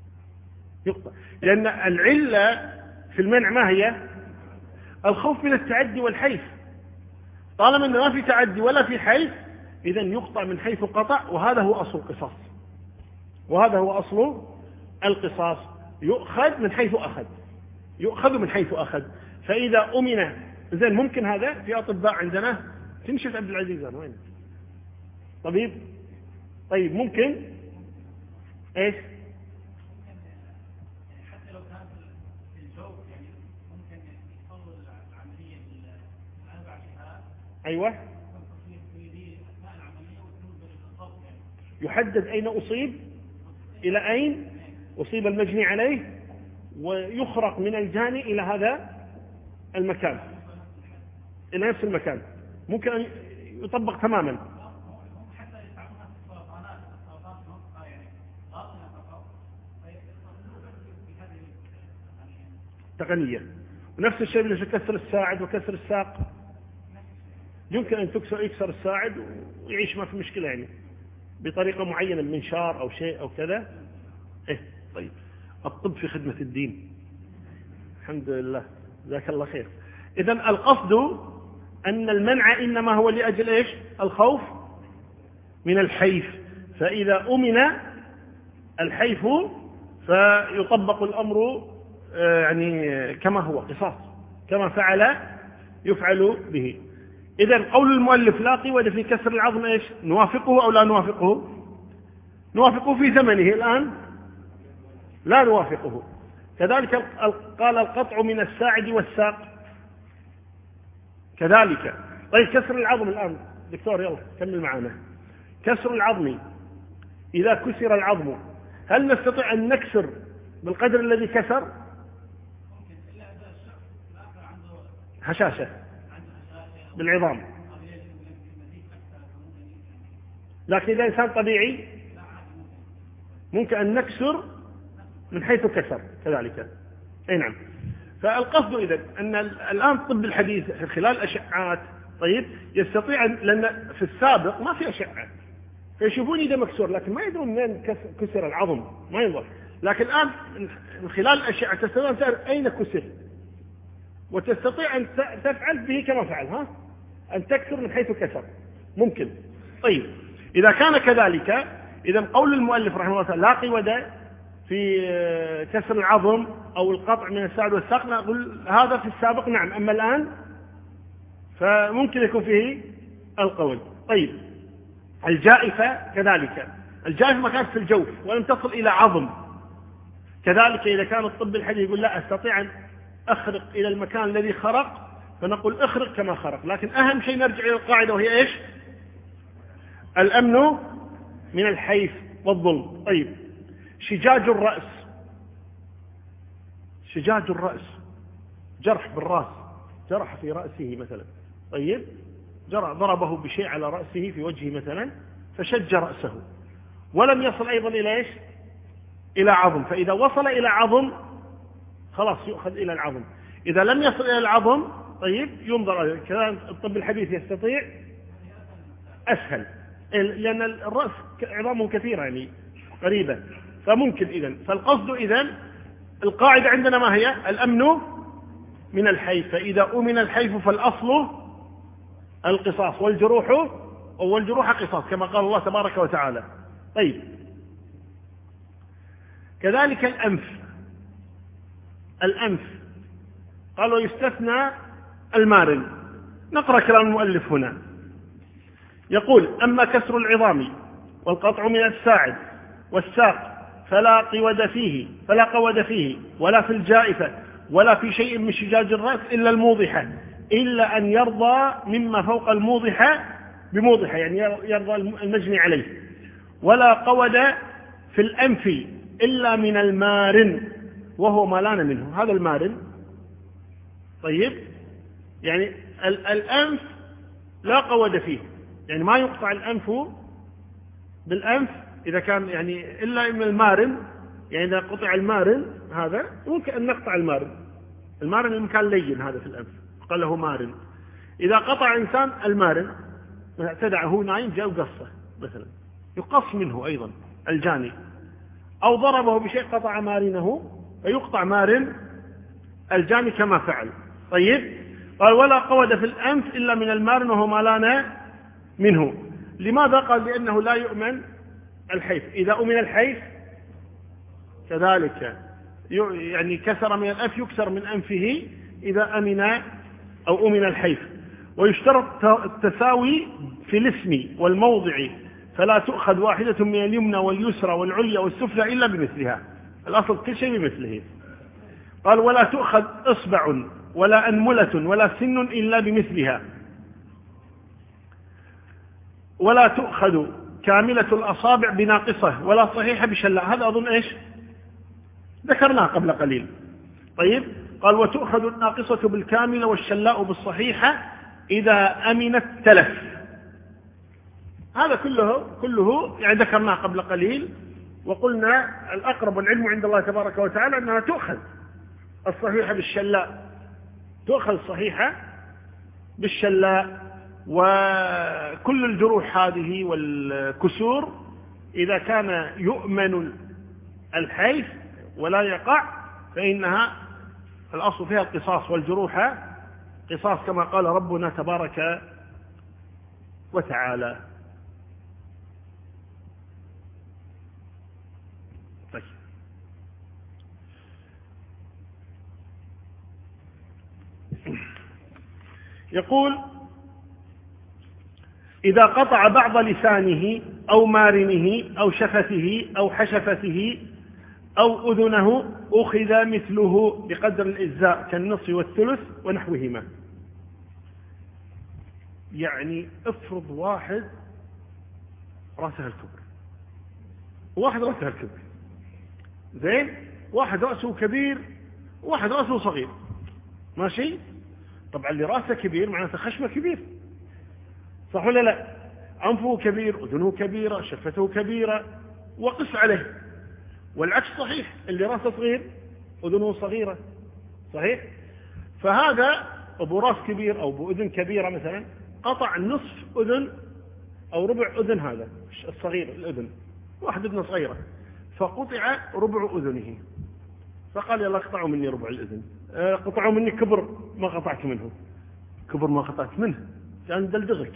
لأن العلة في المنع ما هي؟ الخوف من التعدي والحيف. طالما أنه ما في تعدي ولا في حيف، إذن يقطع من حيث قطع، وهذا هو أصل القصاص، وهذا هو أصل القصاص. يؤخذ من حيث أخذ. فإذا أمن زين، ممكن هذا في أطباء عندنا، تنشف عبد العزيز وين طبيب؟ طيب ممكن إيش؟ حتى لو كان في الجو يعني ممكن يصور العملية الأربع شهات. أيوة. يحدد أين أصيب، إلى أين أصيب المجني عليه، ويخرق من الجاني إلى هذا المكان، إلى نفس المكان. ممكن أن يطبق تماما. حتى يستعملونها في السرطانات، تقنية. ونفس الشيء بالنسبة لكسر الساعد وكسر الساق، يمكن أن يكسر الساعد ويعيش ما في مشكلة يعني بطريقة معينة، منشار أو شيء أو كذا. طيب، الطب في خدمة الدين، الحمد لله، جزاك الله خير. إذن القصد أن المنع إنما هو لأجل إيش؟ الخوف من الحيف، فإذا أمن الحيف فيطبق الأمر يعني كما هو قصاص، كما فعل يفعل به. إذن قول المؤلف لا قوة في كسر العظم إيش؟ نوافقه أو لا نوافقه؟ نوافقه في زمنه، الآن لا نوافقه. كذلك قال القطع من الساعد والساق كذلك. طيب كسر العظم الآن دكتور، يلا كمل معنا. كسر العظم، إذا كسر العظم هل نستطيع أن نكسر بالقدر الذي كسر؟ هشاشة بالعظام، لكن إذا إنسان طبيعي ممكن أن نكسر من حيث كسر كذلك. أي نعم. فالقصد إذن أن الآن الطب الحديث خلال أشعات، طيب يستطيع لأن في السابق ما في أشعة، فيشوفون إذا مكسور لكن ما يدرون من كسر العظم، ما ينظر. لكن الآن من خلال الأشعة تستطيع أن تعرف أين كسر، وتستطيع أن تفعل به كما فعل، أن تكسر من حيث كسر ممكن. طيب إذا كان كذلك، إذن قول المؤلف رحمه الله تعالى لا قوة في كسر العظم أو القطع من الساعد والساق، نقول هذا في السابق نعم، أما الآن فممكن يكون فيه القول. طيب الجائفة كذلك، الجائفة ما كانت في الجوف ولم تصل إلى عظم، كذلك إذا كان الطب الحديث يقول لا أستطيع أن أخرق إلى المكان الذي خرق، فنقول اخرق كما خرق، لكن أهم شيء نرجع إلى القاعدة وهي إيش؟ الأمن من الحيف والظلم. طيب شجاج الرأس، شجاج الرأس جرح بالرأس، جرح في رأسه مثلا، طيب ضربه بشيء على رأسه في وجهه مثلا فشج رأسه ولم يصل أيضا إلى إيش؟ إلى عظم، فإذا وصل إلى عظم خلاص يؤخذ إلى العظم، إذا لم يصل إلى العظم طيب ينظر. كذا الطب الحديث يستطيع أسهل، لأن الرأس عظامه كثيرة يعني قريبة، فممكن. إذن فالقصد إذن القاعدة عندنا ما هي؟ الأمن من الحيف، فإذا أمن الحيف فالأصل القصاص، والجروح قصاص كما قال الله تبارك وتعالى. طيب كذلك الأنف قالوا يستثنى المارن. نقرأ كلام المؤلف هنا، يقول أما كسر العظام والقطع من الساعد والساق فلا قود فيه ولا في الجائفة ولا في شيء من شجاج الرأس إلا الموضحة، إلا أن يرضى مما فوق الموضحة بموضحة، يعني يرضى المجني عليه. ولا قود في الأنف إلا من المارن وهو ما لان منه. هذا المارن طيب يعني الأنف لا قود فيه، يعني ما يقطع الأنف بالأنف إذا كان يعني إلا من المارن، يعني إذا قطع المارن هذا ممكن أن نقطع المارن المكان لين هذا في الأنف قال له مارن. إذا قطع إنسان المارن تدعه نايم جاء وقصه مثلا يقص منه أيضا الجاني، أو ضربه بشيء قطع مارنه فيقطع مارن الجاني كما فعل. طيب قال ولا قود في الأنف إلا من المارن وهو ما لان منه. لماذا؟ قال لأنه لا يؤمن الحيف، إذا أمن الحيف كذلك يعني كسر من الأنف يكسر من أنفه إذا أمن أو أمن الحيف. ويشترط التساوي في الاسم والموضع، فلا تؤخذ واحدة من اليمنى واليسرى والعليا والسفلى إلا بمثلها، الأصل كل شيء بمثله. قال ولا تؤخذ إصبع ولا أنملة ولا سن إلا بمثلها، ولا تؤخذ كاملة الأصابع بناقصة ولا صحيحة بشلاء. هذا أظن إيش ذكرناه قبل قليل. طيب قال وتؤخذ الناقصة بالكاملة والشلاء بالصحيحة إذا أمنت تلف. هذا كله يعني ذكرناه قبل قليل، وقلنا الأقرب والعلم عند الله تبارك وتعالى أنها تؤخذ الصحيحة بالشلاء تؤخذ صحيحة بالشلاء. وكل الجروح هذه والكسور إذا كان يؤمن الحيث ولا يقع فإنها الأصل فيها القصاص، والجروح قصاص كما قال ربنا تبارك وتعالى. طيب. يقول إذا قطع بعض لسانه أو مارنه أو شفته أو حشفته أو أذنه أخذ مثله بقدر الإجزاء كالنصف والثلث ونحوهما. يعني افرض واحد رأسها الكبر وواحد رأسها الكبر، زين، واحد رأسه كبير وواحد رأسه صغير، ماشي؟ طبعا اللي رأسه كبير معناته خشمه كبير، صح ولا لا؟ أنفه كبير، أذنه كبيرة، شفته كبيرة، وقس عليه. والعكس صحيح، اللي رأسه صغير أذنه صغيرة، صحيح؟ فهذا أبو رأس كبير أو أبو أذن كبيرة مثلا قطع نصف أذن أو ربع أذن هذا الصغير الأذن، واحد أذنه صغيرة، فقطع ربع أذنه، فقال يلا اقطعوا مني ربع الأذن. قطعوا مني كبر ما قطعت منه، كبر ما قطعت منه كان دلدغك.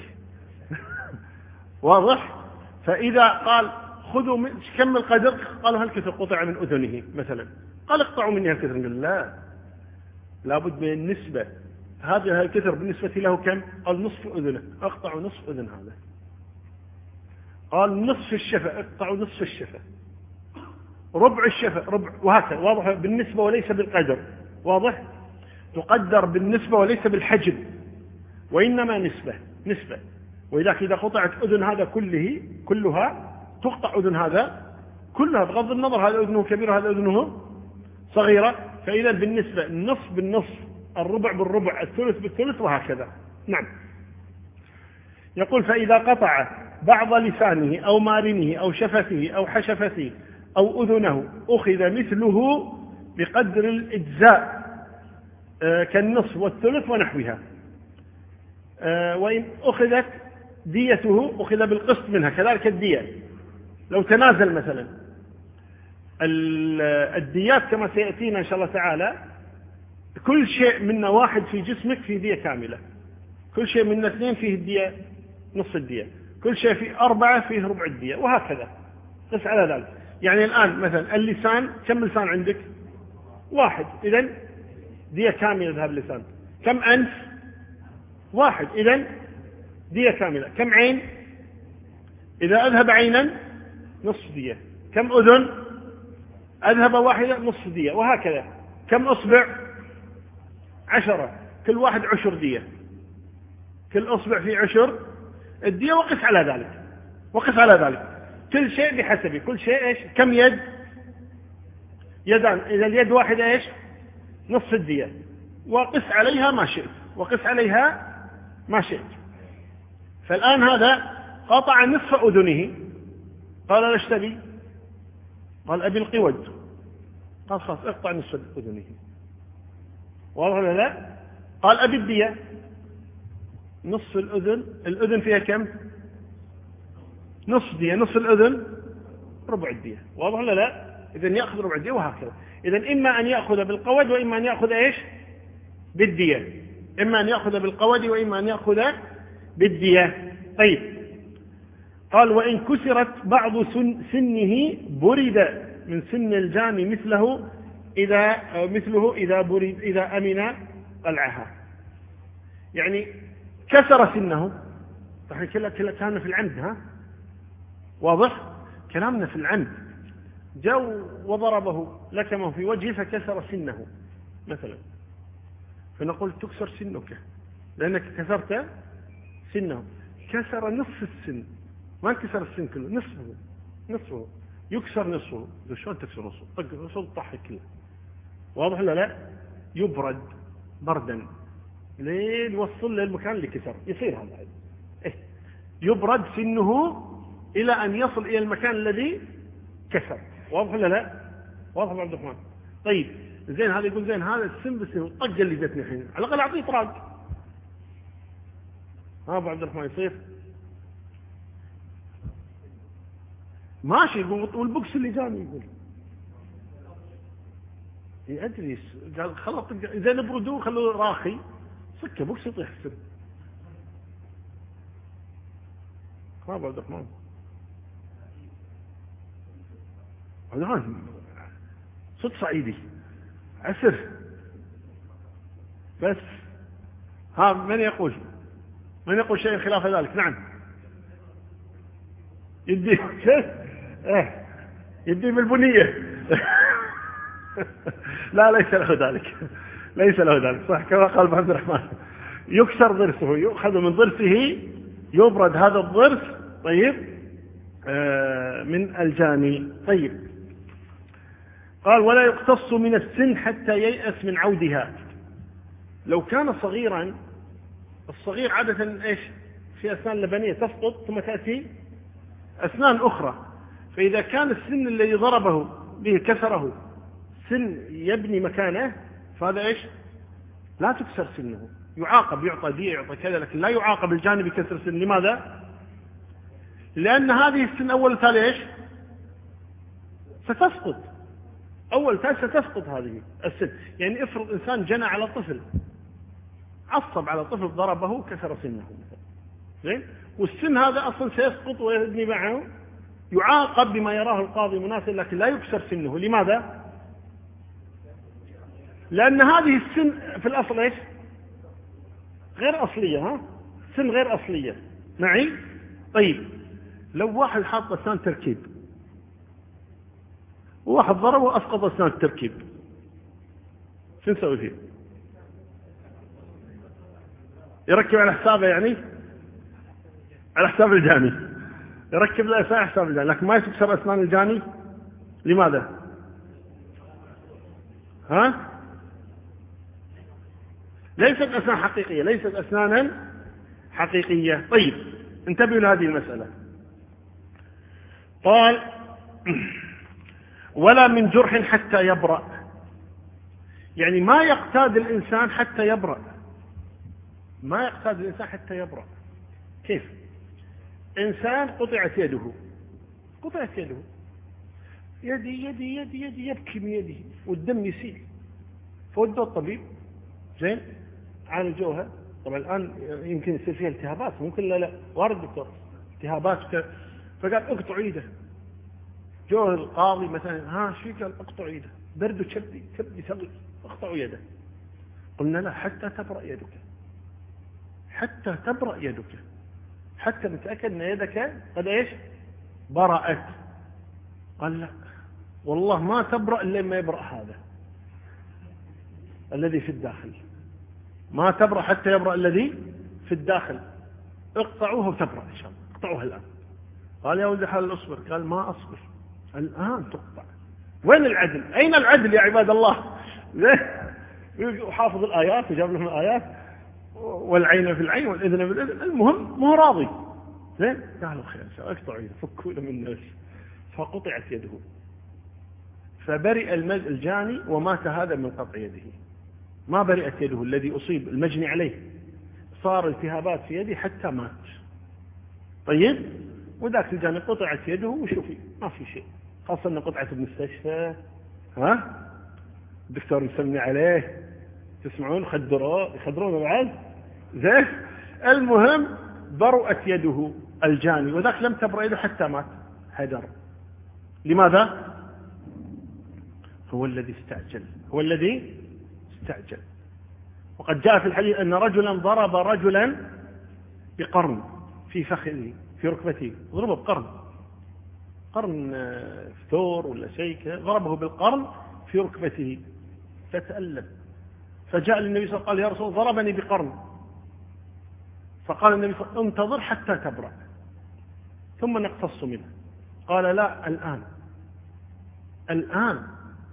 واضح؟ فإذا قال خذوا كم القدر، قالوا هالكثر قطع من أذنه مثلا، قال اقطعوا مني هالكثر، قال لا، لابد من النسبة، هذا هالكثر بالنسبة له كم؟ قال نصف أذنه، اقطعوا نصف أذن هذا. قال نصف الشفة، اقطعوا نصف الشفة، ربع الشفة، ربع، وهكذا. واضح؟ بالنسبة وليس بالقدر. واضح؟ تقدر بالنسبة وليس بالحجم، وإنما نسبة. ولذلك إذا قطعت أذن هذا كلها تقطع أذن هذا كلها بغض النظر هذا أذنه كبيرة هذا أذنه صغيرة. فإذا بالنسبة النصف بالنصف، الربع بالربع، الثلث بالثلث، وهكذا. نعم. يقول فإذا قطع بعض لسانه أو مارنه أو شفته أو حشفته أو أذنه أخذ مثله بقدر الإجزاء كالنصف والثلث ونحوها. وإن أخذت ديته أخذ بالقسط منها، كذلك الدية لو تنازل مثلا. الديات كما سيأتينا إن شاء الله تعالى، كل شيء منا واحد في جسمك فيه دية كاملة، كل شيء منا اثنين فيه الدية نصف الدية، كل شيء فيه أربعة فيه ربع الدية، وهكذا. قس على ذلك. يعني الآن مثلا اللسان، كم لسان عندك؟ واحد، إذن دية كاملة ذهب اللسان. كم أنف؟ واحد، إذن دية كاملة. كم عين؟ إذا أذهب عينا نصف دية. كم أذن؟ أذهب واحدة نصف دية، وهكذا. كم أصبع؟ 10، كل واحد 10 دية، كل أصبع فيه 10 الدية. وقس على ذلك، كل شيء بحسبه، كل شيء إيش؟ كم يد؟ يدان، إذا اليد واحدة إيش؟ نصف الدية. وقس عليها ما شئت. فالآن هذا قطع نصف أذنه، قال ليش تبي؟ قال أبي القود. قال خلاص اقطع نصف أذنه. واضح ولا لا؟ قال أبي الدية. نصف الأذن فيها كم؟ نصف دية، نصف الأذن ربع الدية. واضح ولا لا؟ إذن يأخذ ربع الدية، وهكذا. إذن إما أن يأخذ بالقود وإما أن يأخذ إيش؟ بالدية. إما أن يأخذ بالقود وإما أن يأخذ بالدية. طيب. قال وإن كسرت بعض سنه برد من سن الجاني مثله إذا أمن قلعها. يعني كسر سنه، طبعا كلامنا في العمد، ها؟ واضح؟ كلامنا في العمد. جو وضربه لكمه في وجهه فكسر سنه مثلا، فنقول تكسر سنك لأنك كسرت سنه. كسر نصف السن، ما انكسر السن كله، نصفه يكسر نصفه. شلون تكسر نصفه؟ طق طح كله. واضح ولا لا؟ يبرد بردا لين يوصل للمكان اللي كسر، يصير هذا يبرد سنه إلى أن يصل إلى المكان الذي كسر. واضح ولا لا؟ واضح عبد الرحمن؟ طيب، زين هذا يقول زين هذا السن بس الطقة اللي جتني الحين على الأقل أعطيه طراق. أبو عبد الرحمن يصير ماشي. يقول والبوكس اللي جاني يقول أدري قال خلاص زين ابردوه خلوه راخي سكة بوكس يطيح السن. أبو عبد الرحمن صوت صعيدي عسر بس. ها من يقول شيء خلاف ذلك؟ نعم يدي يدي بالبنية. لا ليس له ذلك صح كما قال عبد الرحمن. يكسر ضرسه يؤخذ من ضرسه يبرد هذا الضرس. طيب من الجاني. طيب قال ولا يقتص من السن حتى ييأس من عودها. لو كان صغيرا الصغير عادة ايش في أسنان لبنية تسقط ثم تأتي أسنان أخرى. فإذا كان السن الذي ضربه به كسره سن يبني مكانه فهذا ايش لا تكسر سنه. يعاقب يعطى دية يعطى كذا لكن لا يعاقب الجانب بكسر سن. لماذا؟ لأن هذه السن أول تالي ايش ستسقط. أول تالي ستسقط هذه السن. يعني افرض إنسان جنى على طفل عصب على طفل ضربه كسر سنه زين والسن هذا أصلا سيسقط ويبني معه يعاقب بما يراه القاضي مناسب لكن لا يكسر سنه. لماذا؟ لأن هذه السن في الأصل إيش غير أصلية. سن غير أصلية معي. طيب لو واحد حاط أسنان تركيب وواحد ضربه وأسقط أسنان التركيب شو نسوي فيه؟ يركب على حسابه يعني على حساب الجاني يركب له أسنان على حساب الجاني لكن ما يكسر أسنان الجاني. لماذا؟ ليست أسنان حقيقية ليست أسنانا حقيقية. طيب انتبهوا لهذه المسألة. قال ولا من جرح حتى يبرأ. يعني ما يقتاد الإنسان حتى يبرأ. ما يقتاد الإنسان حتى يبرأ. كيف؟ إنسان قطعت يده يدي يبكي من يده والدم يسيل فودوا الطبيب زين عالجوها. طبعا الآن يمكن يصير فيها التهابات ممكن لا وارد دكتور التهابات فقال اقطعوا ايده. جوه القاضي مثلا ايش فيك؟ قال اقطعوا ايده برد كبدي ثقيل اقطعوا يده. قلنا لا حتى تبرأ يدك حتى نتأكد ان يدك قد ايش برأت. قال لا والله ما تبرأ الا ما يبرأ هذا الذي في الداخل. ما تبرأ حتى يبرأ الذي في الداخل. اقطعوها وتبرأ إن شاء الله. اقطعوها الآن. قال يا ولد الحلال اصبر. قال ما أصبر الآن تقطع. وين العدل؟ أين العدل يا عباد الله؟ وحافظ الآيات وجاب لهم الآيات والعين في العين والإذن في الإذن. المهم مو راضي زين قالوا خير اقطعوا يده فكوا له من الناس. فقطعت يده فبرئ الجاني ومات هذا من قطع يده. ما برئت يده الذي أصيب المجني عليه صار التهابات في يده حتى مات. طيب وذاك الجاني قطعت يده وشوفي ما في شيء خاصة أنه قطعت المستشفى الدكتور يسمي عليه تسمعون يخدرونه بعد زين. المهم برؤت يده الجاني وذاك لم تبرأ يده حتى مات هدر. لماذا؟ هو الذي استعجل. وقد جاء في الحديث أن رجلا ضرب رجلا بقرن في فخذه في ركبته. ضربه قرن ثور ولا شيء كذا ضربه بالقرن في ركبته فتألم. فجاء للنبي صلى الله عليه وسلم قال يا رسول الله ضربني بقرن. فقال النبي صلى الله عليه وسلم انتظر حتى تبرأ ثم نقتص منه. قال لا الآن.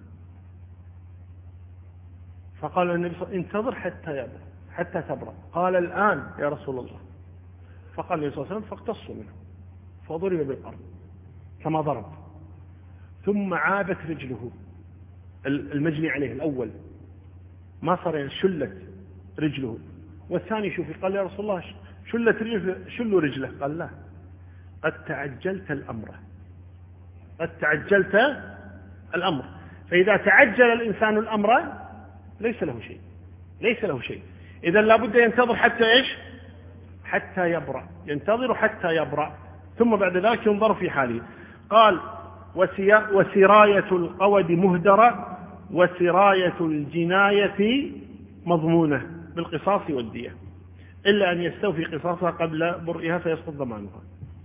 فقال النبي صلى الله عليه وسلم انتظر حتى تبرأ. قال الآن يا رسول الله. فقال النبي صلى الله عليه وسلم فاقتصوا منه فضرب بالقرن كما ضرب. ثم عابت رجله المجني عليه الأول ما صار يعني شلت رجله، والثاني شوفي قال يا رسول الله شلت رجله، شلوا رجله، قال لا قد تعجلت الأمر، قد تعجلت الأمر. فإذا تعجل الإنسان الأمر ليس له شيء، ليس له شيء. إذا لابد ينتظر حتى إيش؟ حتى يبرأ، ينتظر حتى يبرأ، ثم بعد ذلك ينظر في حاله. قال وسراية القود مهدرة وسراية الجناية مضمونة بالقصاص والدية، إلا أن يستوفي قصاصها قبل برئها فيسقط ضمانها.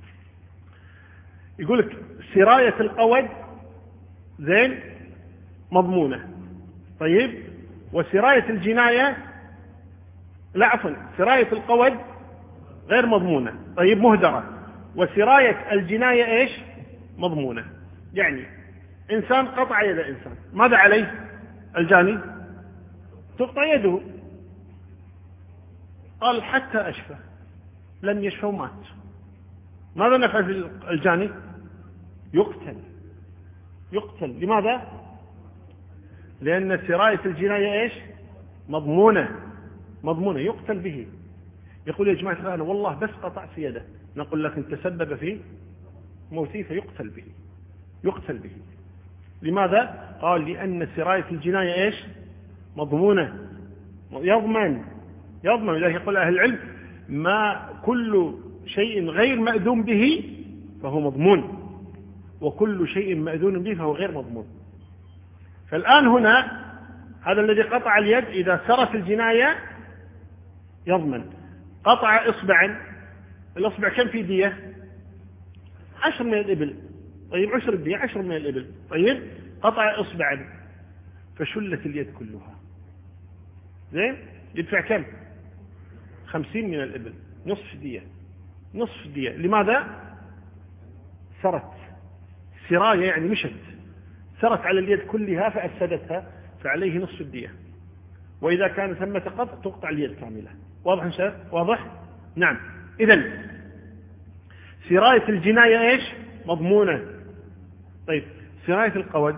يقول لك سراية القود زين مضمونة، طيب، وسراية الجناية لا عفوا سراية القود غير مضمونة، طيب مهدرة، وسراية الجناية إيش؟ مضمونة. يعني إنسان قطع يد إنسان، ماذا عليه الجاني؟ تقطع يده. قال حتى أشفى، لم يشفى ومات، ماذا نفعل في الجاني؟ يقتل. يقتل لماذا؟ لأن سراية الجناية إيش؟ مضمونة، مضمونة، يقتل به. يقول يا جماعة الآن والله بس قطعت يده، نقول لكن تسبب في موته فيقتل به، يقتل به. لماذا؟ قال لأن سراية الجناية إيش؟ مضمونة، يضمن. لذلك يقول أهل العلم ما كل شيء غير مأذون به فهو مضمون، وكل شيء مأذون به فهو غير مضمون. فالآن هنا هذا الذي قطع اليد إذا سرت الجناية يضمن. قطع إصبعا، الإصبع كم في دية؟ 10 من الإبل، طيب 10 الدية 10 من الإبل، طيب قطع إصبعا فشلت اليد كلها، زين، يدفع كم؟ 50 من الإبل، نصف دية، نصف دية. لماذا؟ سرت، سراية يعني مشت، سرت على اليد كلها فأفسدتها، فعليه نصف الدية. وإذا كان ثمة قطع تقطع اليد كاملة. واضح شباب؟ واضح؟ نعم. إذن سراية الجناية إيش؟ مضمونة. طيب سراية القود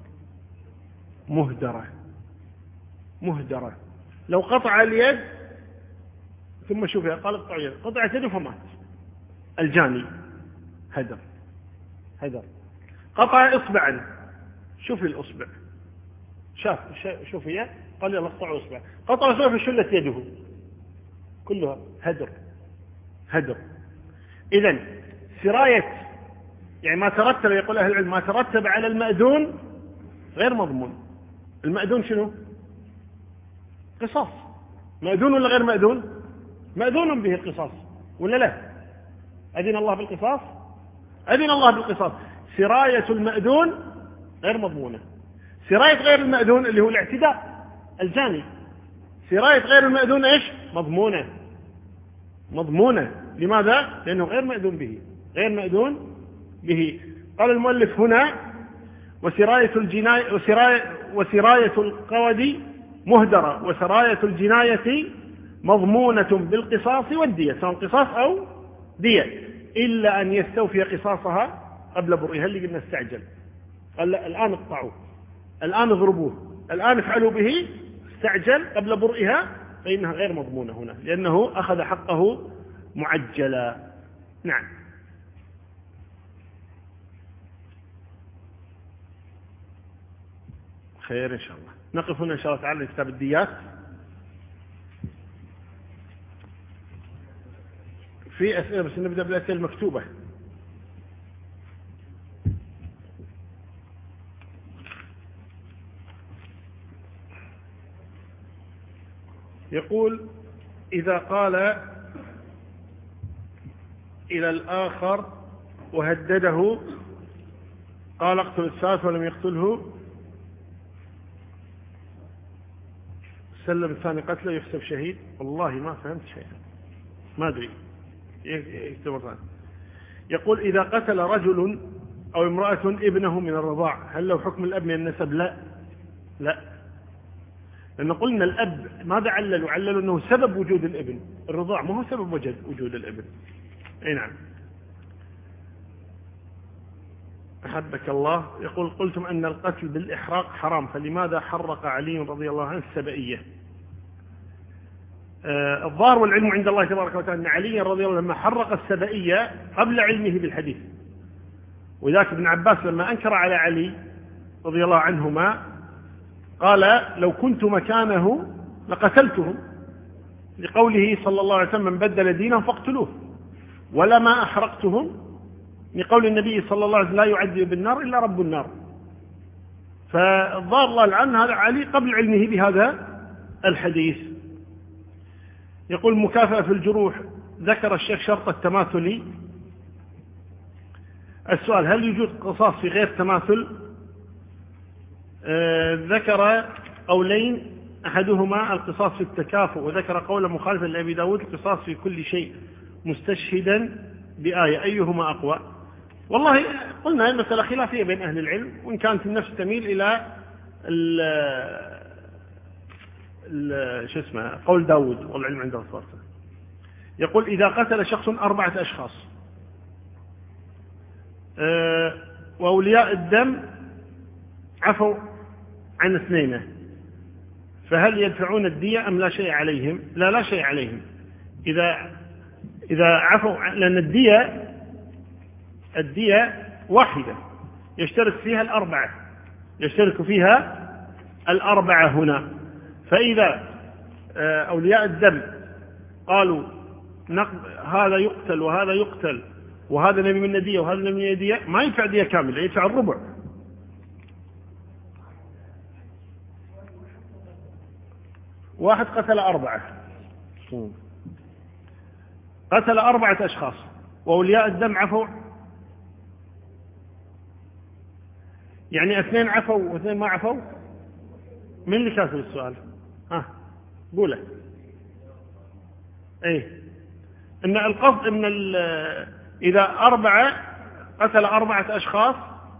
مهدرة، مهدرة. لو قطع اليد ثم شوفها قال اقطع يد، قطعت يده فمات الجاني، هدر، هدر. قطع إصبعا، شوف الإصبع، شوف هي قال يلا اقطع إصبع، قطع إصبع فشلت يده كلها، هدر، هدر. إذن سراية يعني ما ترتب، يقول أهل العلم ما ترتب على المأذون غير مضمون. المأذون شنو؟ قصاص. مأذون ولا غير مأذون؟ مأذون به القصاص ولا لا؟ أذن الله بالقصاص؟ أذن الله بالقصاص. سراية المأذون غير مضمونة. سراية غير المأذون اللي هو الاعتداء الجاني، سراية غير المأذون إيش؟ مضمونة، مضمونة. لماذا؟ لأنه غير مأذون به، غير مأذون به. قال المؤلف هنا وسراية الجناية وسراية القود مهدرة وسراية الجناية مضمونة بالقصاص والدية، سواء قصاص أو دية، إلا أن يستوفي قصاصها قبل برئها. اللي قلنا استعجل، قال لا الآن اقطعوه، الآن اضربوه، الآن افعلوا به، استعجل قبل برئها، فإنها غير مضمونة هنا لأنه أخذ حقه معجلا. نعم. خير إن شاء الله. نقف هنا إن شاء الله تعالى لكتاب الديات. في أسئلة بس نبدأ بالأسئلة المكتوبة. يقول إذا قال إلى الآخر وهدده، قال اقتل الثالث ولم يقتله، سلم الثاني قتله يحسب شهيد. والله ما فهمت شيء، ما أدري. يقول إذا قتل رجل أو امرأة ابنه من الرضاع هل له حكم الأب من النسب؟ لا، لا، لأن قلنا الأب ماذا عللوا؟ عللوا أنه سبب وجود الابن، الرضاع ما هو سبب وجود الابن. أي نعم. أحبك الله. يقول قلتم أن القتل بالإحراق حرام، فلماذا حرق علي رضي الله عنه السبئية؟ الظاهر والعلم عند الله تبارك وتعالى أن علي رضي الله عنه لما حرق السبئية قبل علمه بالحديث، وذاك ابن عباس لما أنكر على علي رضي الله عنهما قال لو كنت مكانه لقتلتهم، لقوله صلى الله عليه وسلم من بدل دينه فاقتلوه، ولا ما أحرقتهم، لقول النبي صلى الله عليه وسلم لا يعذب بالنار إلا رب النار. فالظاهر الله عنه هذا علي قبل علمه بهذا الحديث. يقول مكافأة في الجروح، ذكر الشيخ شرط التماثل. السؤال هل يوجد قصاص في غير تماثل؟ ذكر قولين، أحدهما القصاص في التكافؤ، وذكر قولا مخالفا لأبي داود القصاص في كل شيء مستشهدا بآية، أيهما أقوى؟ والله قلنا المسألة خلافية بين أهل العلم، وإن كانت النفس تميل إلى قول داود والعلم عنده الصورة. يقول إذا قتل شخص 4 أشخاص وأولياء الدم عفوا عن 2، فهل يدفعون الدية أم لا شيء عليهم؟ لا شيء عليهم إذا عفوا، لأن الدية واحدة يشترك فيها الأربعة هنا. فإذا أولياء الدم قالوا هذا يقتل وهذا يقتل وهذا نبي من دية وهذا نبي من دية، ما يدفع دية كاملة، يدفع الربع. واحد قتل 4 أشخاص وأولياء الدم عفوا، يعني 2 عفوا و2 ما عفوا. من اللي كاتب السؤال؟ قوله. إن القصد إن إذا 4 قتل 4 أشخاص،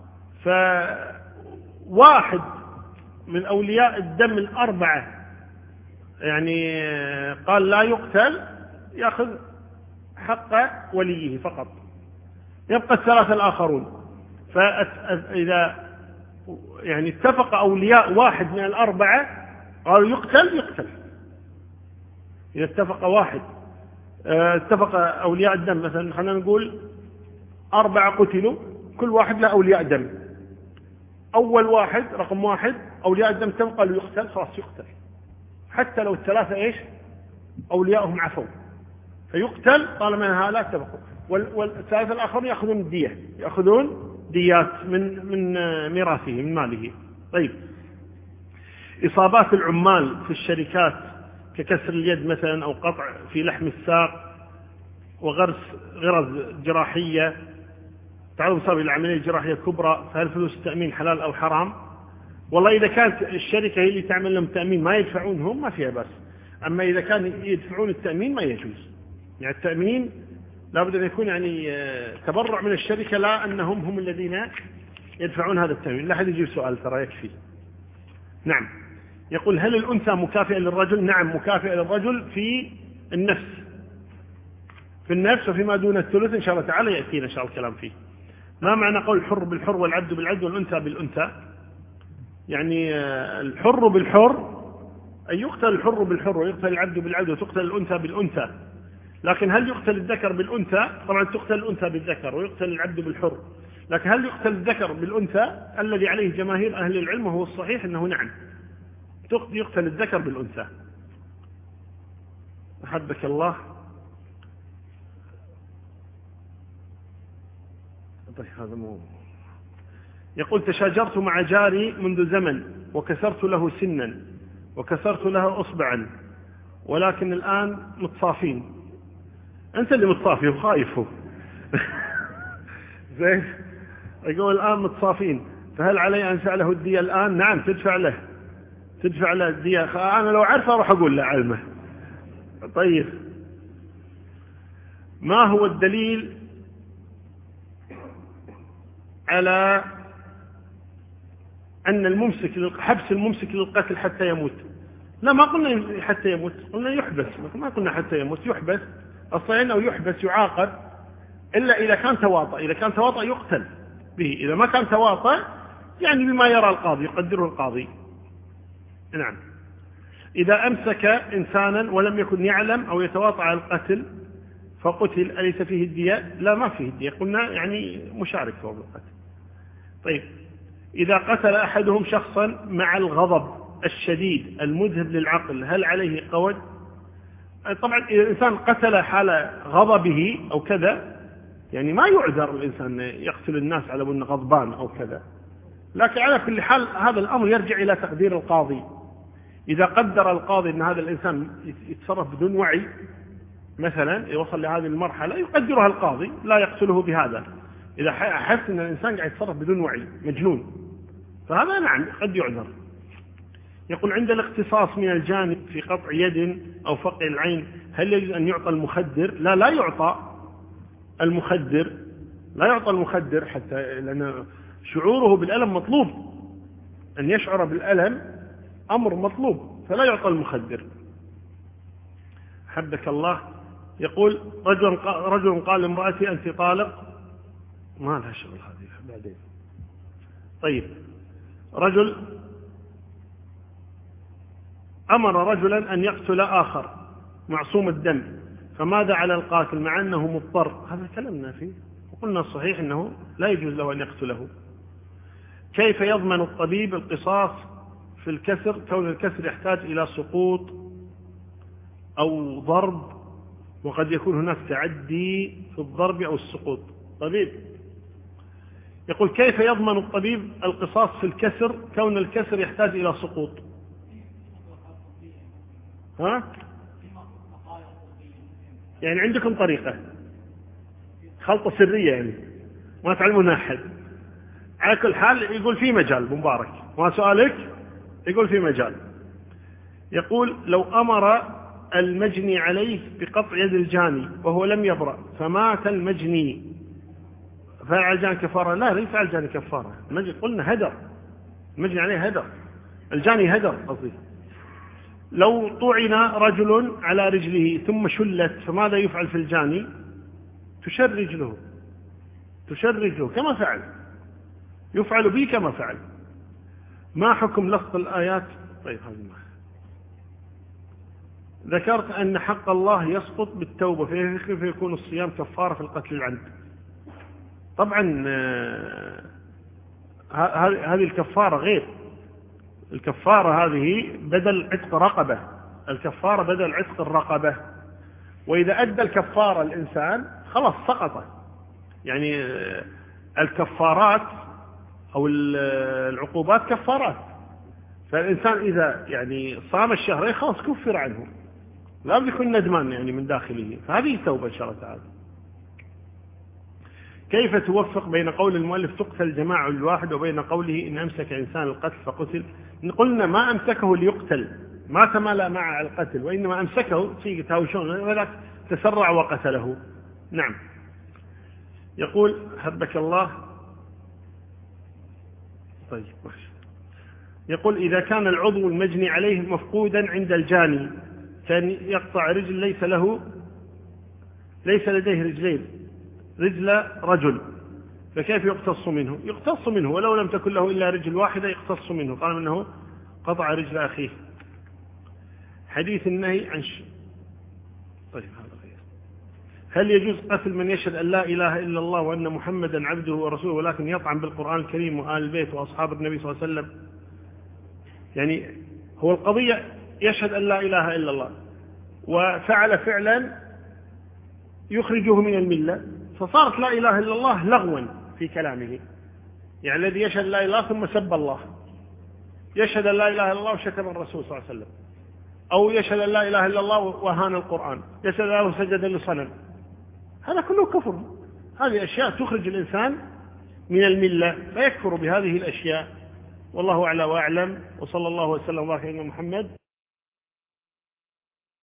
فواحد من أولياء الدم 4 يعني قال لا يقتل، يأخذ حق وليه فقط، يبقى 3 الآخرون. فإذا يعني اتفق أولياء واحد من 4 قالوا يقتل. إذا اتفق أولياء الدم، مثلا خلينا نقول 4 قتلوا، كل واحد له أولياء دم، أول واحد رقم 1 أولياء الدم تبقى له يقتل، خلاص يقتل، حتى لو 3 أولياءهم عفوا فيقتل طالما أنها لا اتفقوا. والثلاثة الآخرون يأخذون ديات من ميراثه من ماله. طيب، إصابات العمال في الشركات ككسر اليد مثلا أو قطع في لحم الساق وغرز جراحية، تعرض صار إلى عملية جراحية كبرى، فهل فلوس التأمين حلال أو حرام؟ والله إذا كانت الشركة هي اللي تعمل لهم تأمين ما يدفعونهم ما فيها بس، أما إذا كان يدفعون التأمين ما يجوز. يعني التأمين لابد أن يكون يعني تبرع من الشركة، لا أنهم هم الذين يدفعون هذا التأمين. لا أحد يجيب سؤال ترى يكفي. نعم. يقول هل الأنثى مكافئة للرجل؟ نعم مكافئة للرجل في النفس وفيما دون الثلث إن شاء الله تعالى يأتينا إن شاء الله الكلام فيه. ما معنى قول الحر بالحر والعبد بالعبد والأنثى بالأنثى؟ يعني الحر بالحر أن يقتل الحر بالحر ويقتل العبد بالعبد وتقتل الأنثى بالأنثى، لكن هل يقتل الذكر بالأنثى؟ طبعا تقتل الأنثى بالذكر ويقتل العبد بالحر، لكن هل يقتل الذكر بالأنثى؟ الذي عليه جماهير أهل العلم وهو الصحيح أنه نعم يقتل الذكر بالأنثى. أحبك الله. طيب هذا يقول تشاجرت مع جاري منذ زمن وكسرت له سنا وكسرت له أصبعا، ولكن الآن متصافين. أنت اللي متصافي وخايفه. زين. يقول الآن متصافين، فهل علي أن أدفع له الدية الآن؟ نعم تدفع له الدية. أنا لو عارفه أروح أقول له علمه. طيب، ما هو الدليل على أن حبس الممسك للقتل حتى يموت؟ لا، ما قلنا حتى يموت، قلنا يحبس، ما قلنا حتى يموت، يحبس الصين أو يحبس يعاقب، إلا إذا كان تواطأ. إذا كان تواطأ يقتل، به. إذا ما كان تواطأ يعني بما يرى القاضي يقدره القاضي. نعم. إذا أمسك إنسانا ولم يكن يعلم أو يتواطأ على القتل فقتل أليس فيه الدية؟ لا، ما فيه الدية، قلنا يعني مشارك في القتل. طيب، إذا قتل أحدهم شخصا مع الغضب الشديد المذهب للعقل هل عليه قود؟ طبعا إذا الإنسان قتل حال غضبه أو كذا يعني ما يعذر الإنسان يقتل الناس على أنه غضبان أو كذا، لكن على كل حال هذا الأمر يرجع إلى تقدير القاضي. إذا قدر القاضي أن هذا الإنسان يتصرف بدون وعي مثلا يوصل لهذه المرحلة يقدرها القاضي لا يقتله بهذا. إذا أحس أن الإنسان قاعد يتصرف بدون وعي مجنون فهذا نعم قد يعذر. يقول عند الاختصاص من الجاني في قطع يد أو فقع العين هل يجب أن يعطى المخدر؟ لا يعطى المخدر، لا يعطى المخدر حتى لأن شعوره بالألم مطلوب، أن يشعر بالألم أمر مطلوب، فلا يعطى المخدر. حبك الله. يقول رجل قال لامرأتي أنت طالق، ما لها شغل هذه بعدين. طيب، رجل أمر رجلا أن يقتل آخر معصوم الدم، فماذا على القاتل مع أنه مضطر؟ هذا كلامنا فيه وقلنا الصحيح أنه لا يجوز له أن يقتله. كيف يضمن الطبيب القصاص في الكسر كون الكسر يحتاج إلى سقوط أو ضرب وقد يكون هناك تعدي في الضرب أو السقوط؟ طبيب يقول كيف يضمن الطبيب القصاص في الكسر كون الكسر يحتاج إلى سقوط؟ ها؟ يعني عندكم طريقة خلطة سرية يعني ما تعلمون أحد. على كل حال يقول في مجال مبارك، ما سؤالك يقول في مجال. يقول لو أمر المجني عليه بقطع يد الجاني وهو لم يبرأ فمات المجني فعل على الجاني كفارة؟ لا، ليس على الجاني كفارة. قلنا هدر، المجني عليه هدر، الجاني هدر قصدي. لو طعن رجل على رجله ثم شلت فماذا يفعل في الجاني؟ تشر رجله كما فعل، يفعل به كما فعل. ما حكم لفظ الآيات؟ طيب هذه ذكرت أن حق الله يسقط بالتوبة فكيف يكون الصيام كفارة في القتل العمد؟ طبعا هذه الكفارة غير الكفارة، هذه بدل عتق رقبة، الكفارة بدل عتق الرقبة. وإذا أدى الكفارة الإنسان خلاص سقط. يعني الكفارات أو العقوبات كفارات، فالإنسان إذا يعني صام الشهرين خلاص كفر عنه، لا يكون ندمان يعني من داخله، فهذه توبة إن شاء الله تعالى. كيف توفق بين قول المؤلف تقتل جماعة الواحد وبين قوله إن أمسك إنسان القتل فقتل؟ قلنا ما أمسكه ليقتل، ما تمالى مع القتل، وإنما أمسكه في تهاوشون ولكن تسرع وقتله. نعم. يقول حبك الله. طيب يقول إذا كان العضو المجني عليه مفقودا عند الجاني كان يقطع رجل ليس لديه رجلين، رجل رجل، فكيف يقتص منه؟ يقتص منه ولو لم تكن له إلا رجل واحدة يقتص منه طالما أنه قطع رجل أخيه. حديث النهي عن طيب هذا غير. هل يجوز قتل من يشهد أن لا إله إلا الله وأن محمدا عبده ورسوله ولكن يطعن بالقرآن الكريم وآل البيت وأصحاب النبي صلى الله عليه وسلم؟ يعني هو القضية يشهد أن لا إله إلا الله وفعل فعلا يخرجه من الملة فصارت لا إله إلا الله لغوا في كلامه. يعني الذي يشهد لا إله ثم سب الله، يشهد أن لا إله إلا الله وشتم الرسول صلى الله عليه وسلم، أو يشهد أن لا إله إلا الله وهان القرآن، يشهد أنه سجد لصنم، هذا كله كفر. هذه أشياء تخرج الإنسان من الملة فيكفر بهذه الأشياء. والله أعلى وأعلم، وصلى الله وسلم وبارك على محمد.